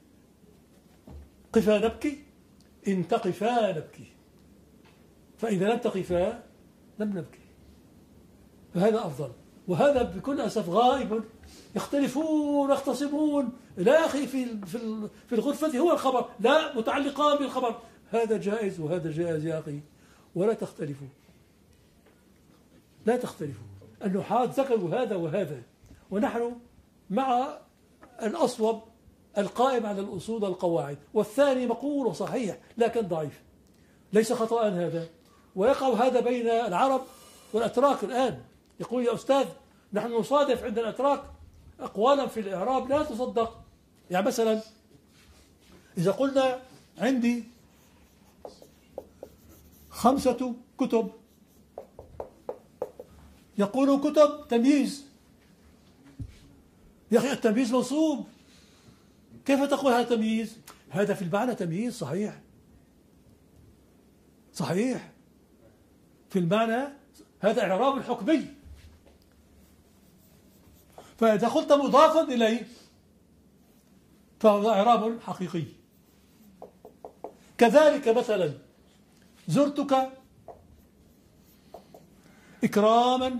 قفا نبكي إن تقفا نبكي، فإذا لم تقفا لم نبكي، فهذا أفضل. وهذا بكل أسف غائب، يختلفون يختصمون، لا أخي في الغرفة هو الخبر، لا متعلقان بالخبر، هذا جائز وهذا جائز يا أخي، ولا تختلفوا، لا تختلفوا. النحاة ذكروا هذا وهذا، ونحن مع الأصوب القائم على الأصول والقواعد، والثاني مقول وصحيح لكن ضعيف، ليس خطأ هذا. ويقع هذا بين العرب والأتراك الآن. يقول يا أستاذ نحن نصادف عند الأتراك أقوالا في الإعراب لا تصدق. يعني مثلا إذا قلنا عندي 5 كتب يقولون كتب تمييز. يا أخي التمييز منصوب، كيف تقول هذا تمييز؟ هذا في المعنى تمييز صحيح، صحيح في المعنى هذا إعراب حكمي، فإذا قلت مضافا إليه فهو إعراب حقيقي. كذلك مثلا زرتك إكراما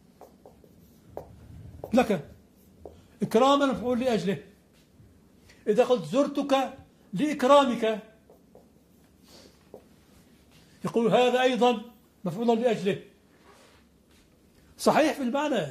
لك، إكراما مفعول لأجله. إذا قلت زرتك لإكرامك يقول هذا أيضا مفعول لأجله، صحيح في المعنى،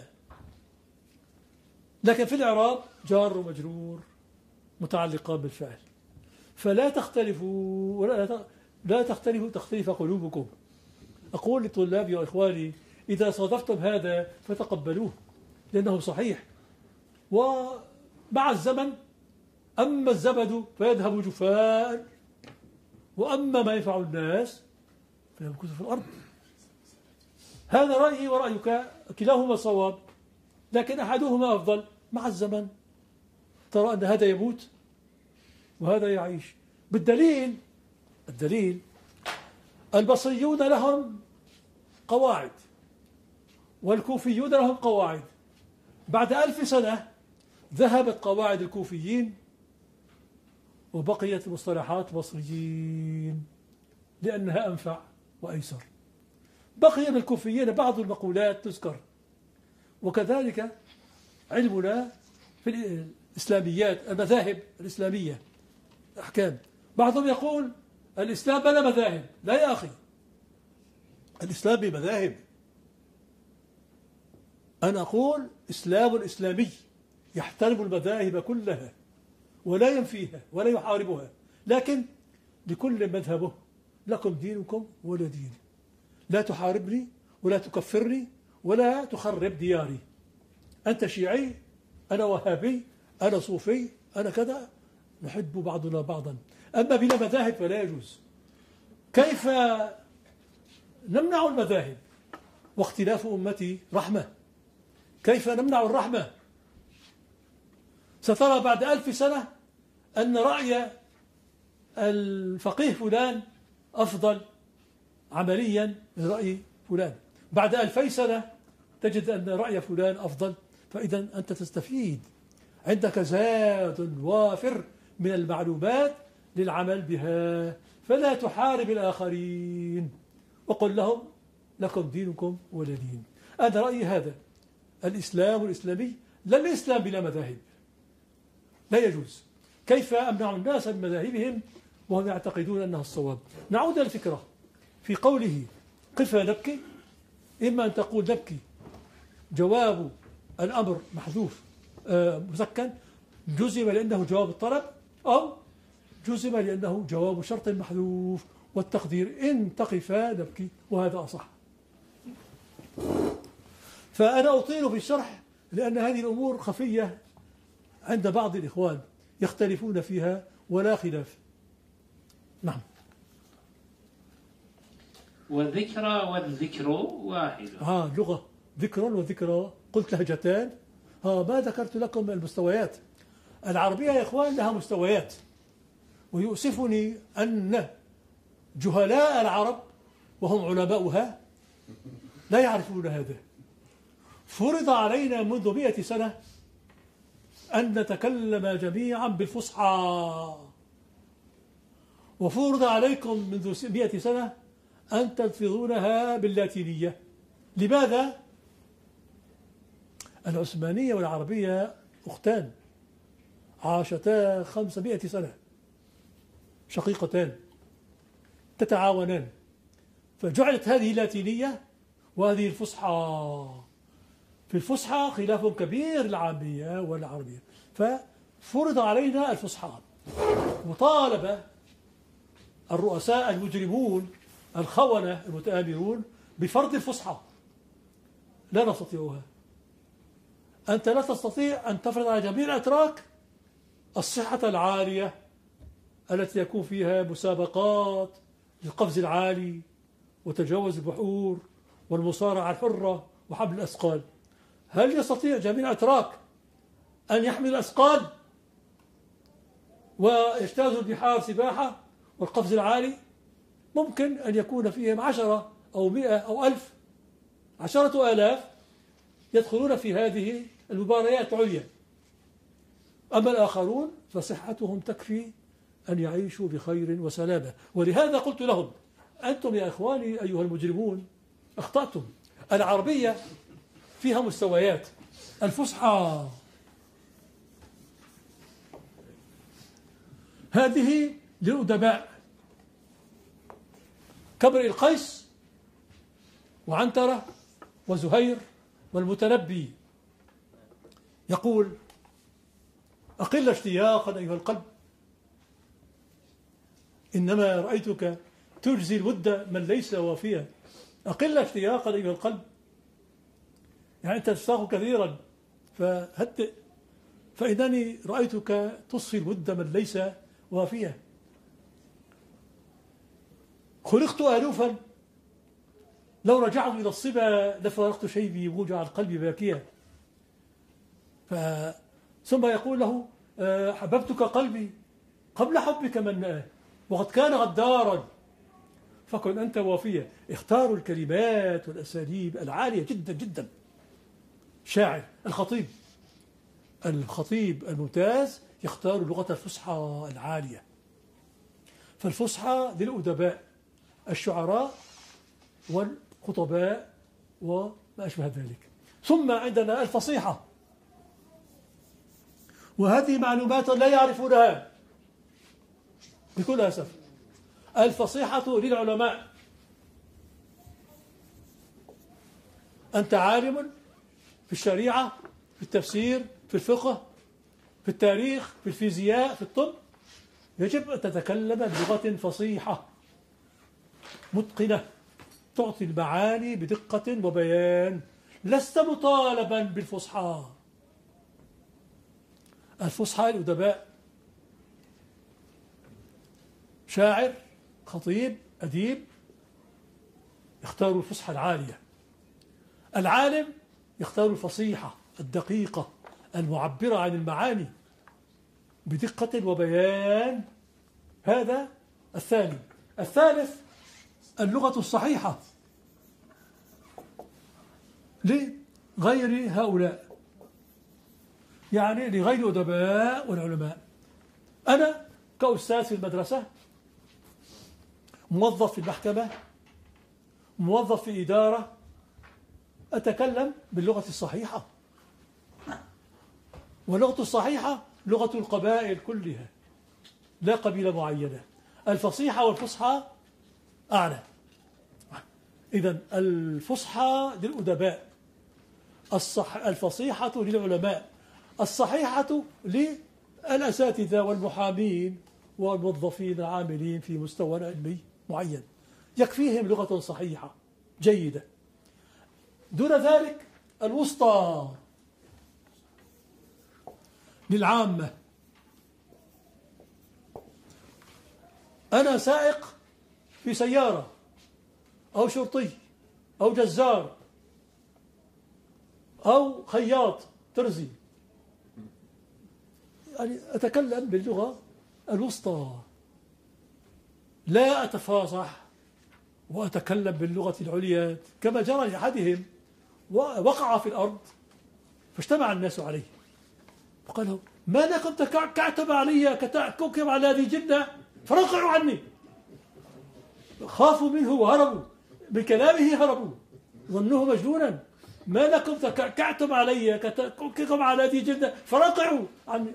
لكن في الإعراب جار ومجرور متعلقان بالفعل. فلا تختلفوا لا تختلفوا تختلف قلوبكم. أقول لطلابي وإخواني إذا صادفتم هذا فتقبلوه لأنه صحيح. ومع الزمن أما الزبد فيذهب جفاء، وأما ما ينفع الناس فيمكث في الأرض. هذا رأيي ورأيك كلاهما صواب، لكن أحدهما أفضل. مع الزمن ترى أن هذا يموت وهذا يعيش. الدليل البصريون لهم قواعد والكوفيون لهم قواعد. بعد 1000 سنة ذهبت قواعد الكوفيين وبقيت مصطلحات البصريين لأنها أنفع وأيسر. بقي بالكوفيين بعض المقولات تذكر. وكذلك علمنا في الإسلاميات، المذاهب الإسلامية أحكام. بعضهم يقول الإسلام بلا مذاهب. لا يا أخي، الإسلام بمذاهب. أنا أقول إسلام إسلامي يحترم المذاهب كلها ولا ينفيها ولا يحاربها، لكن لكل مذهبه. لكم دينكم ولا دين. لا تحاربني ولا تكفرني ولا تخرب دياري. أنت شيعي، أنا وهابي، أنا صوفي، أنا كذا، نحب بعضنا بعضا. أما بلا مذاهب فلا يجوز. كيف نمنع المذاهب واختلاف أمتي رحمة؟ كيف نمنع الرحمة؟ سترى بعد 1000 سنة أن رأي الفقيه فلان أفضل عمليا من رأي فلان. بعد 2000 سنة تجد أن رأي فلان أفضل. فإذا أنت تستفيد، عندك زاد وافر من المعلومات للعمل بها. فلا تحارب الآخرين وقل لهم لكم دينكم ولا دين. هذا رأيي. هذا الإسلام الإسلامي، لا الإسلام بلا مذاهب، لا يجوز. كيف أمنع الناس من مذاهبهم وهم يعتقدون أنها الصواب؟ نعود إلى الفكرة في قوله قف نبكي. إما أن تقول نبكي جواب الأمر محذوف مسكن جزم لأنه جواب الطلب، أو جزم لأنه جواب شرط محذوف، والتقدير إن تقفا نبكي، وهذا أصح. فأنا أطيل في الشرح لأن هذه الأمور خفية عند بعض الإخوان يختلفون فيها ولا خلاف. نعم. والذكرى والذكر واحد. لغة ذكر وذكرى، قلت لهجتان. ما ذكرت لكم المستويات العربية يا إخوان، لها مستويات. ويؤسفني أن جهلاء العرب وهم علماؤها لا يعرفون هذا. فرض علينا منذ 100 سنة أن نتكلم جميعا بالفصحى، وفرض عليكم منذ 100 سنة أن تلفظونها باللاتينية. لماذا؟ العثمانية والعربية أختان عاشتا 500 سنة، شقيقتان تتعاونان، فجعلت هذه لاتينية وهذه الفصحى. في الفصحى خلاف كبير العامية والعربية، ففرض علينا الفصحى. وطالب الرؤساء المجرمون الخونة المتآمرون بفرض الفصحى. لا نستطيعها. أنت لا تستطيع أن تفرض على جميع الأتراك الصحة العالية التي يكون فيها مسابقات للقفز العالي وتجاوز البحور والمصارعة الحرة وحمل الأثقال. هل يستطيع جميع الأتراك أن يحمل الأثقال ويجتازوا البحار سباحة والقفز العالي؟ ممكن أن يكون فيهم 10 أو 100 أو 1000، 10,000 يدخلون في هذه المباريات العليا. أما الآخرون فصحتهم تكفي أن يعيشوا بخير وسلامة. ولهذا قلت لهم: أنتم يا إخواني أيها المجرمون أخطأتم. العربية فيها مستويات. الفصحى هذه للأدباء كامرئ القيس وعنترة وزهير والمتنبي. يقول: أقل اشتياقا أيها القلب، إنما رأيتك تجزي الود من ليس وافيا. أقل اشتياقا أيها القلب، يعني أنت تشتاق كثيرا فهدئ، فإنني رأيتك تصفي الود من ليس وافيا. خلقت آلوفا، لو رجعت إلى الصبا لفارقت شيبي ووجع القلب باكيا. ثم يقول له: حببتك قلبي قبل حبك من وقد كان غدارا فكن أنت وافيا. اختاروا الكلمات والأساليب العالية جدا جدا. شاعر الخطيب الممتاز يختار اللغة الفصحى العالية. فالفصحى للأدباء، الشعراء والخطباء وما أشبه ذلك. ثم عندنا الفصيحة، وهذه معلومات لا يعرفونها بكل أسف. الفصيحة للعلماء. أنت عالم في الشريعة، في التفسير، في الفقه، في التاريخ، في الفيزياء، في الطب، يجب أن تتكلم بلغة فصيحة متقنة تعطي المعاني بدقة وبيان. لست مطالبا بالفصحى. الفصحى الأدباء، شاعر، خطيب، أديب، يختاروا الفصحى العالية. العالم يختار الفصيحة الدقيقة المعبرة عن المعاني بدقة وبيان. هذا الثاني. الثالث اللغة الصحيحة لغير هؤلاء، يعني لغير الأدباء والعلماء. أنا كأستاذ في المدرسة، موظف في المحكمة، موظف في إدارة، أتكلم باللغة الصحيحة. واللغة الصحيحة لغة القبائل كلها، لا قبيلة معينة. الفصيحة والفصحى أعلى. إذن الفصحى للأدباء، الفصيحة للعلماء، الصحيحة للأساتذة والمحامين والموظفين العاملين في مستوى علمي معين، يكفيهم لغة صحيحة جيدة. دون ذلك الوسطى للعامة. أنا سائق في سيارة أو شرطي أو جزار أو خياط ترزي، يعني أتكلم باللغة الوسطى، لا أتفاصح وأتكلم باللغة العليا كما جرى لأحدهم، ووقع في الأرض فاجتمع الناس عليه فقال له: ما لكم تكعتم علي كتعكم على ذي جدة فرقعوا عني. خافوا منه وهربوا بكلامه، هربوا ظنوه مجنونا. ما لكم تكعتم علي كتعكم على ذي جدة فرقعوا عني.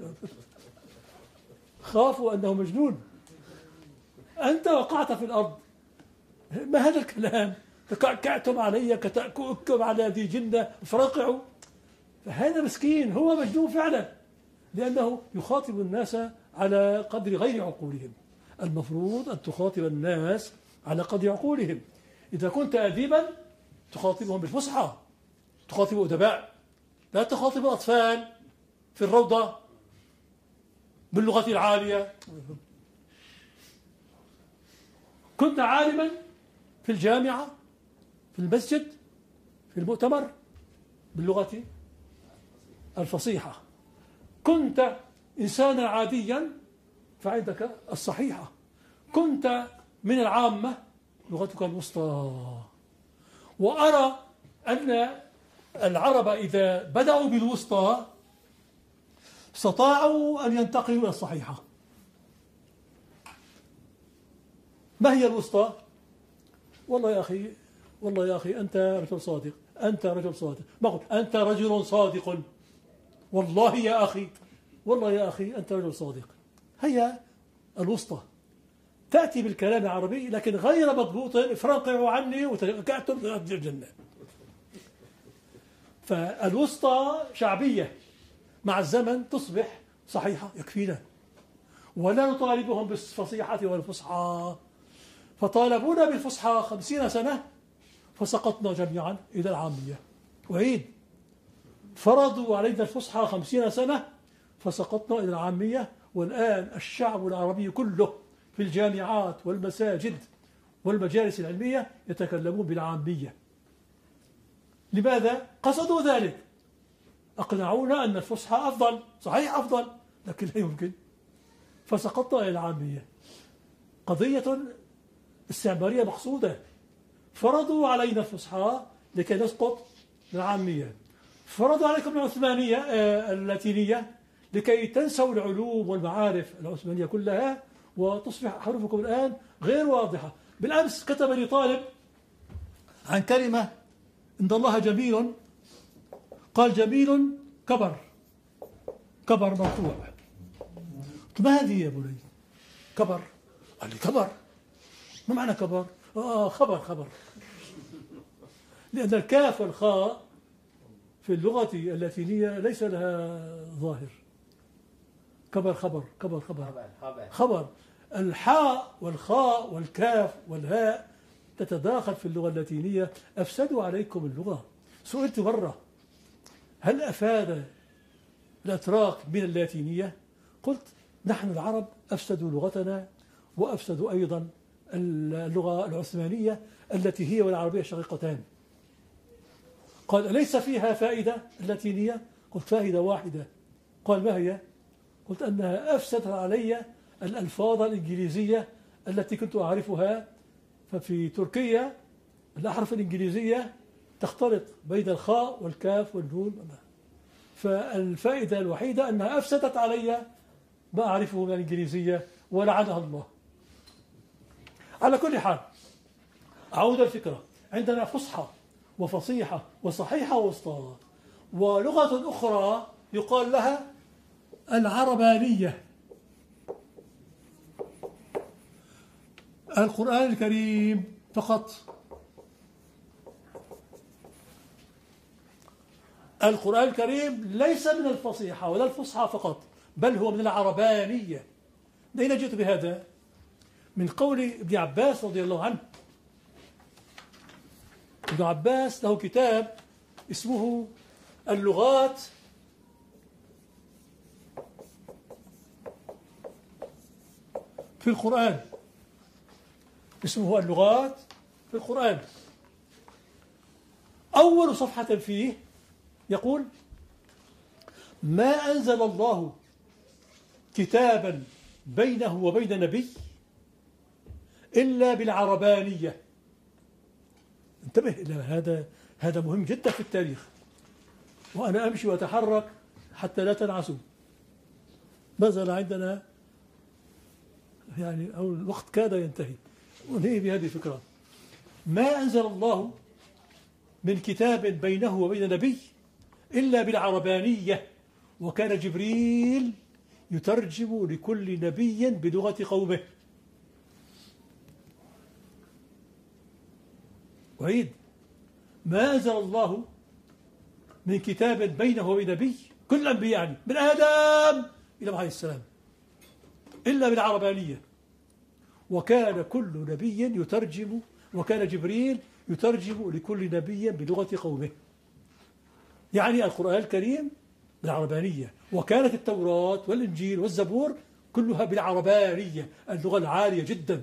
خافوا أنه مجنون. أنت وقعت في الأرض، ما هذا الكلام؟ تكعتم علي كتأكم على ذي جدة فرقعوا. فهذا مسكين هو مجنون فعلا، لأنه يخاطب الناس على قدر غير عقولهم. المفروض أن تخاطب الناس على قدر عقولهم. إذا كنت أديبا تخاطبهم بالفصحى، تخاطب أدباء، لا تخاطب أطفال في الروضة باللغة العالية. كنت عالما في الجامعة، في المسجد، في المؤتمر، باللغة الفصيحة. كنت إنسانا عاديا فعندك الصحيحة. كنت من العامة لغتك الوسطى. وأرى أن العرب إذا بدأوا بالوسطى استطاعوا أن ينتقلوا إلى الصحيحة. ما هي الوسطى؟ والله يا أخي أنت رجل صادق، أنت رجل صادق، ما قلت أنت رجل صادق، والله يا أخي أنت رجل صادق. هي الوسطى تأتي بالكلام العربي لكن غير مضبوط، افرقعوا عني وتقعتم في الجنة. فالوسطى شعبية مع الزمن تصبح صحيحة يكفينا، ولا نطالبهم بالفصيحة والفصحى. فطالبونا بالفصحى 50 سنة فسقطنا جميعا إلى العامية. وعيد فرضوا علينا الفصحى 50 سنة فسقطنا إلى العامية. والآن الشعب العربي كله في الجامعات والمساجد والمجالس العلمية يتكلمون بالعامية. لماذا؟ قصدوا ذلك، أقنعونا أن الفصحى أفضل، صحيح أفضل، لكن لا يمكن، فسقطنا إلى العامية. قضية استعمارية مقصودة. فرضوا علينا الفصحى لكي نسقط للعامية. فرضوا عليكم العثمانية اللاتينية لكي تنسوا العلوم والمعارف العثمانية كلها وتصبح حروفكم الآن غير واضحة. بالأمس كتب لي طالب عن كلمة إن الله جميل، قال جميل كبر مرفوع. ما هذه يا بني؟ كبر؟ قال لي كبر، ما معنى كبر؟ خبر. لأن الكاف والخاء في اللغة اللاتينية ليس لها ظاهر. كبر خبر. الحاء والخاء والكاف والهاء تتداخل في اللغة اللاتينية. أفسدوا عليكم اللغة. سئلت مرة هل أفاد الأتراك من اللاتينية؟ قلت نحن العرب أفسدوا لغتنا وأفسدوا أيضا اللغة العثمانية التي هي والعربية شقيقتان. قال أليس فيها فائدة اللاتينية؟ قلت فائدة واحدة. قال ما هي؟ قلت أنها أفسدت علي الألفاظ الإنجليزية التي كنت أعرفها. ففي تركيا الأحرف الإنجليزية تختلط بين الخاء والكاف والنون. فالفائدة الوحيدة أنها أفسدت علي ما أعرفه من الإنجليزية ولعنها الله. على كل حال أعود الفكرة. عندنا فصحى وفصيحة وصحيحة ووسطى. ولغة أخرى يقال لها العربانية. القرآن الكريم فقط، القرآن الكريم ليس من الفصيحة ولا الفصحى فقط، بل هو من العربانية. أين جئت بهذا؟ من قول ابن عباس رضي الله عنه. ابن عباس له كتاب اسمه اللغات في القرآن. اسمه اللغات في القرآن. أول صفحة فيه يقول ما أنزل الله كتابا بينه وبين نبي إلا بالعربانية. انتبه إلى هذا مهم جدا في التاريخ. وأنا أمشي وأتحرك حتى لا تنعسوا. ما زال عندنا يعني أو الوقت كاد ينتهي. ونهي بهذه الفكرة. ما أنزل الله من كتاب بينه وبين نبي إلا بالعربانية، وكان جبريل يترجم لكل نبي بلغة قومه. وعيد ما أنزل الله من كتاب بينه وبين نبي، كل الأنبياء يعني من آدم إلى عليه السلام، إلا بالعربانية. وكان كل نبي يترجم، وكان جبريل يترجم لكل نبي بلغة قومه. يعني القرآن الكريم بالعربانية، وكانت التوراة والإنجيل والزبور كلها بالعربانية، اللغة العالية جدا.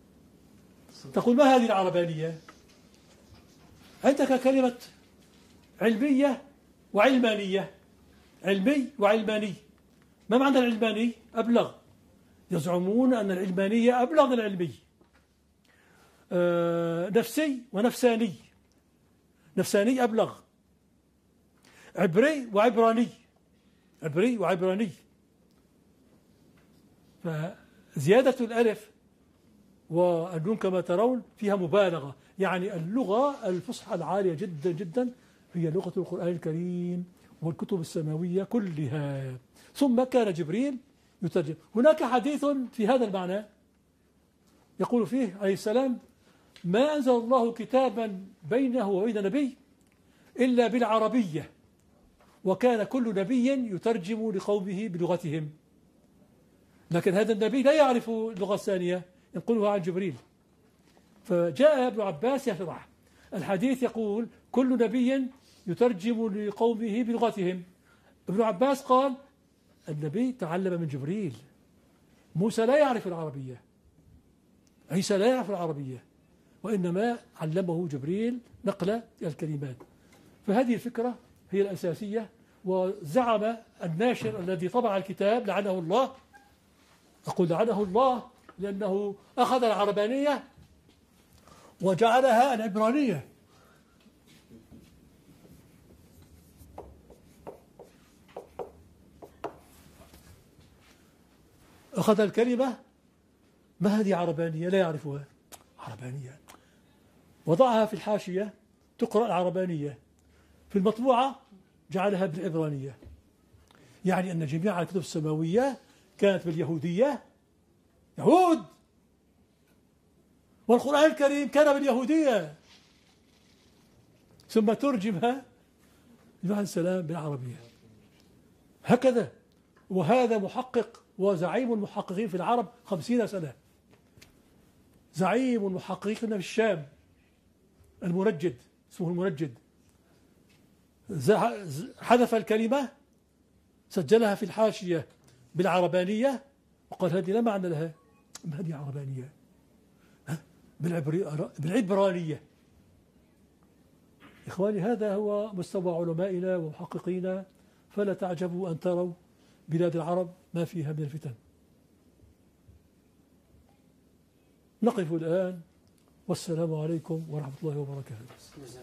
تقول ما هذه العربانية؟ عندك كلمة علمية وعلمانية. علمي وعلماني. ما معنى العلماني؟ أبلغ. يزعمون أن العلمانية أبلغ من العلمي. نفسي ونفساني. نفساني أبلغ. عبري وعبراني. عبري وعبراني. فزيادة الألف والنون كما ترون فيها مبالغة، يعني اللغة الفصحى العالية جدا جدا هي لغة القرآن الكريم والكتب السماوية كلها. ثم كان جبريل يترجم. هناك حديث في هذا المعنى يقول فيه عليه السلام: ما أنزل الله كتابا بينه وبين نبي إلا بالعربية، وكان كل نبي يترجم لقومه بلغتهم. لكن هذا النبي لا يعرف اللغة الثانية ينقلها عن جبريل. فجاء ابن عباس يشرح الحديث يقول كل نبي يترجم لقومه بلغتهم. ابن عباس قال النبي تعلم من جبريل. موسى لا يعرف العربية، عيسى لا يعرف العربية، وإنما علمه جبريل نقل الكلمات. فهذه الفكرة هي الأساسية. وزعم الناشر الذي طبع الكتاب لعنه الله، أقول لعنه الله لأنه أخذ العربانية وجعلها العبرانية. أخذ الكلمة ما هذه عربانية لا يعرفها، عربانية، وضعها في الحاشية تقرأ العربانية، في المطبوعة جعلها بالعبرانية. يعني أن جميع الكتب السماوية كانت باليهودية، يهود، والقرآن الكريم كان باليهودية، ثم ترجمها بمعنى السلام بالعربية. هكذا. وهذا محقق وزعيم المحققين في العرب 50 سنة، زعيم المحققين في الشام، المنجد، اسمه المنجد، حذف الكلمة، سجلها في الحاشية بالعربانية، وقال هذه لا معنى لها، هذه عربانية بالعبرانية. إخواني، هذا هو مستوى علمائنا ومحققينا، فلا تعجبوا أن تروا بلاد العرب ما فيها من الفتن. نقف الآن، والسلام عليكم ورحمة الله وبركاته.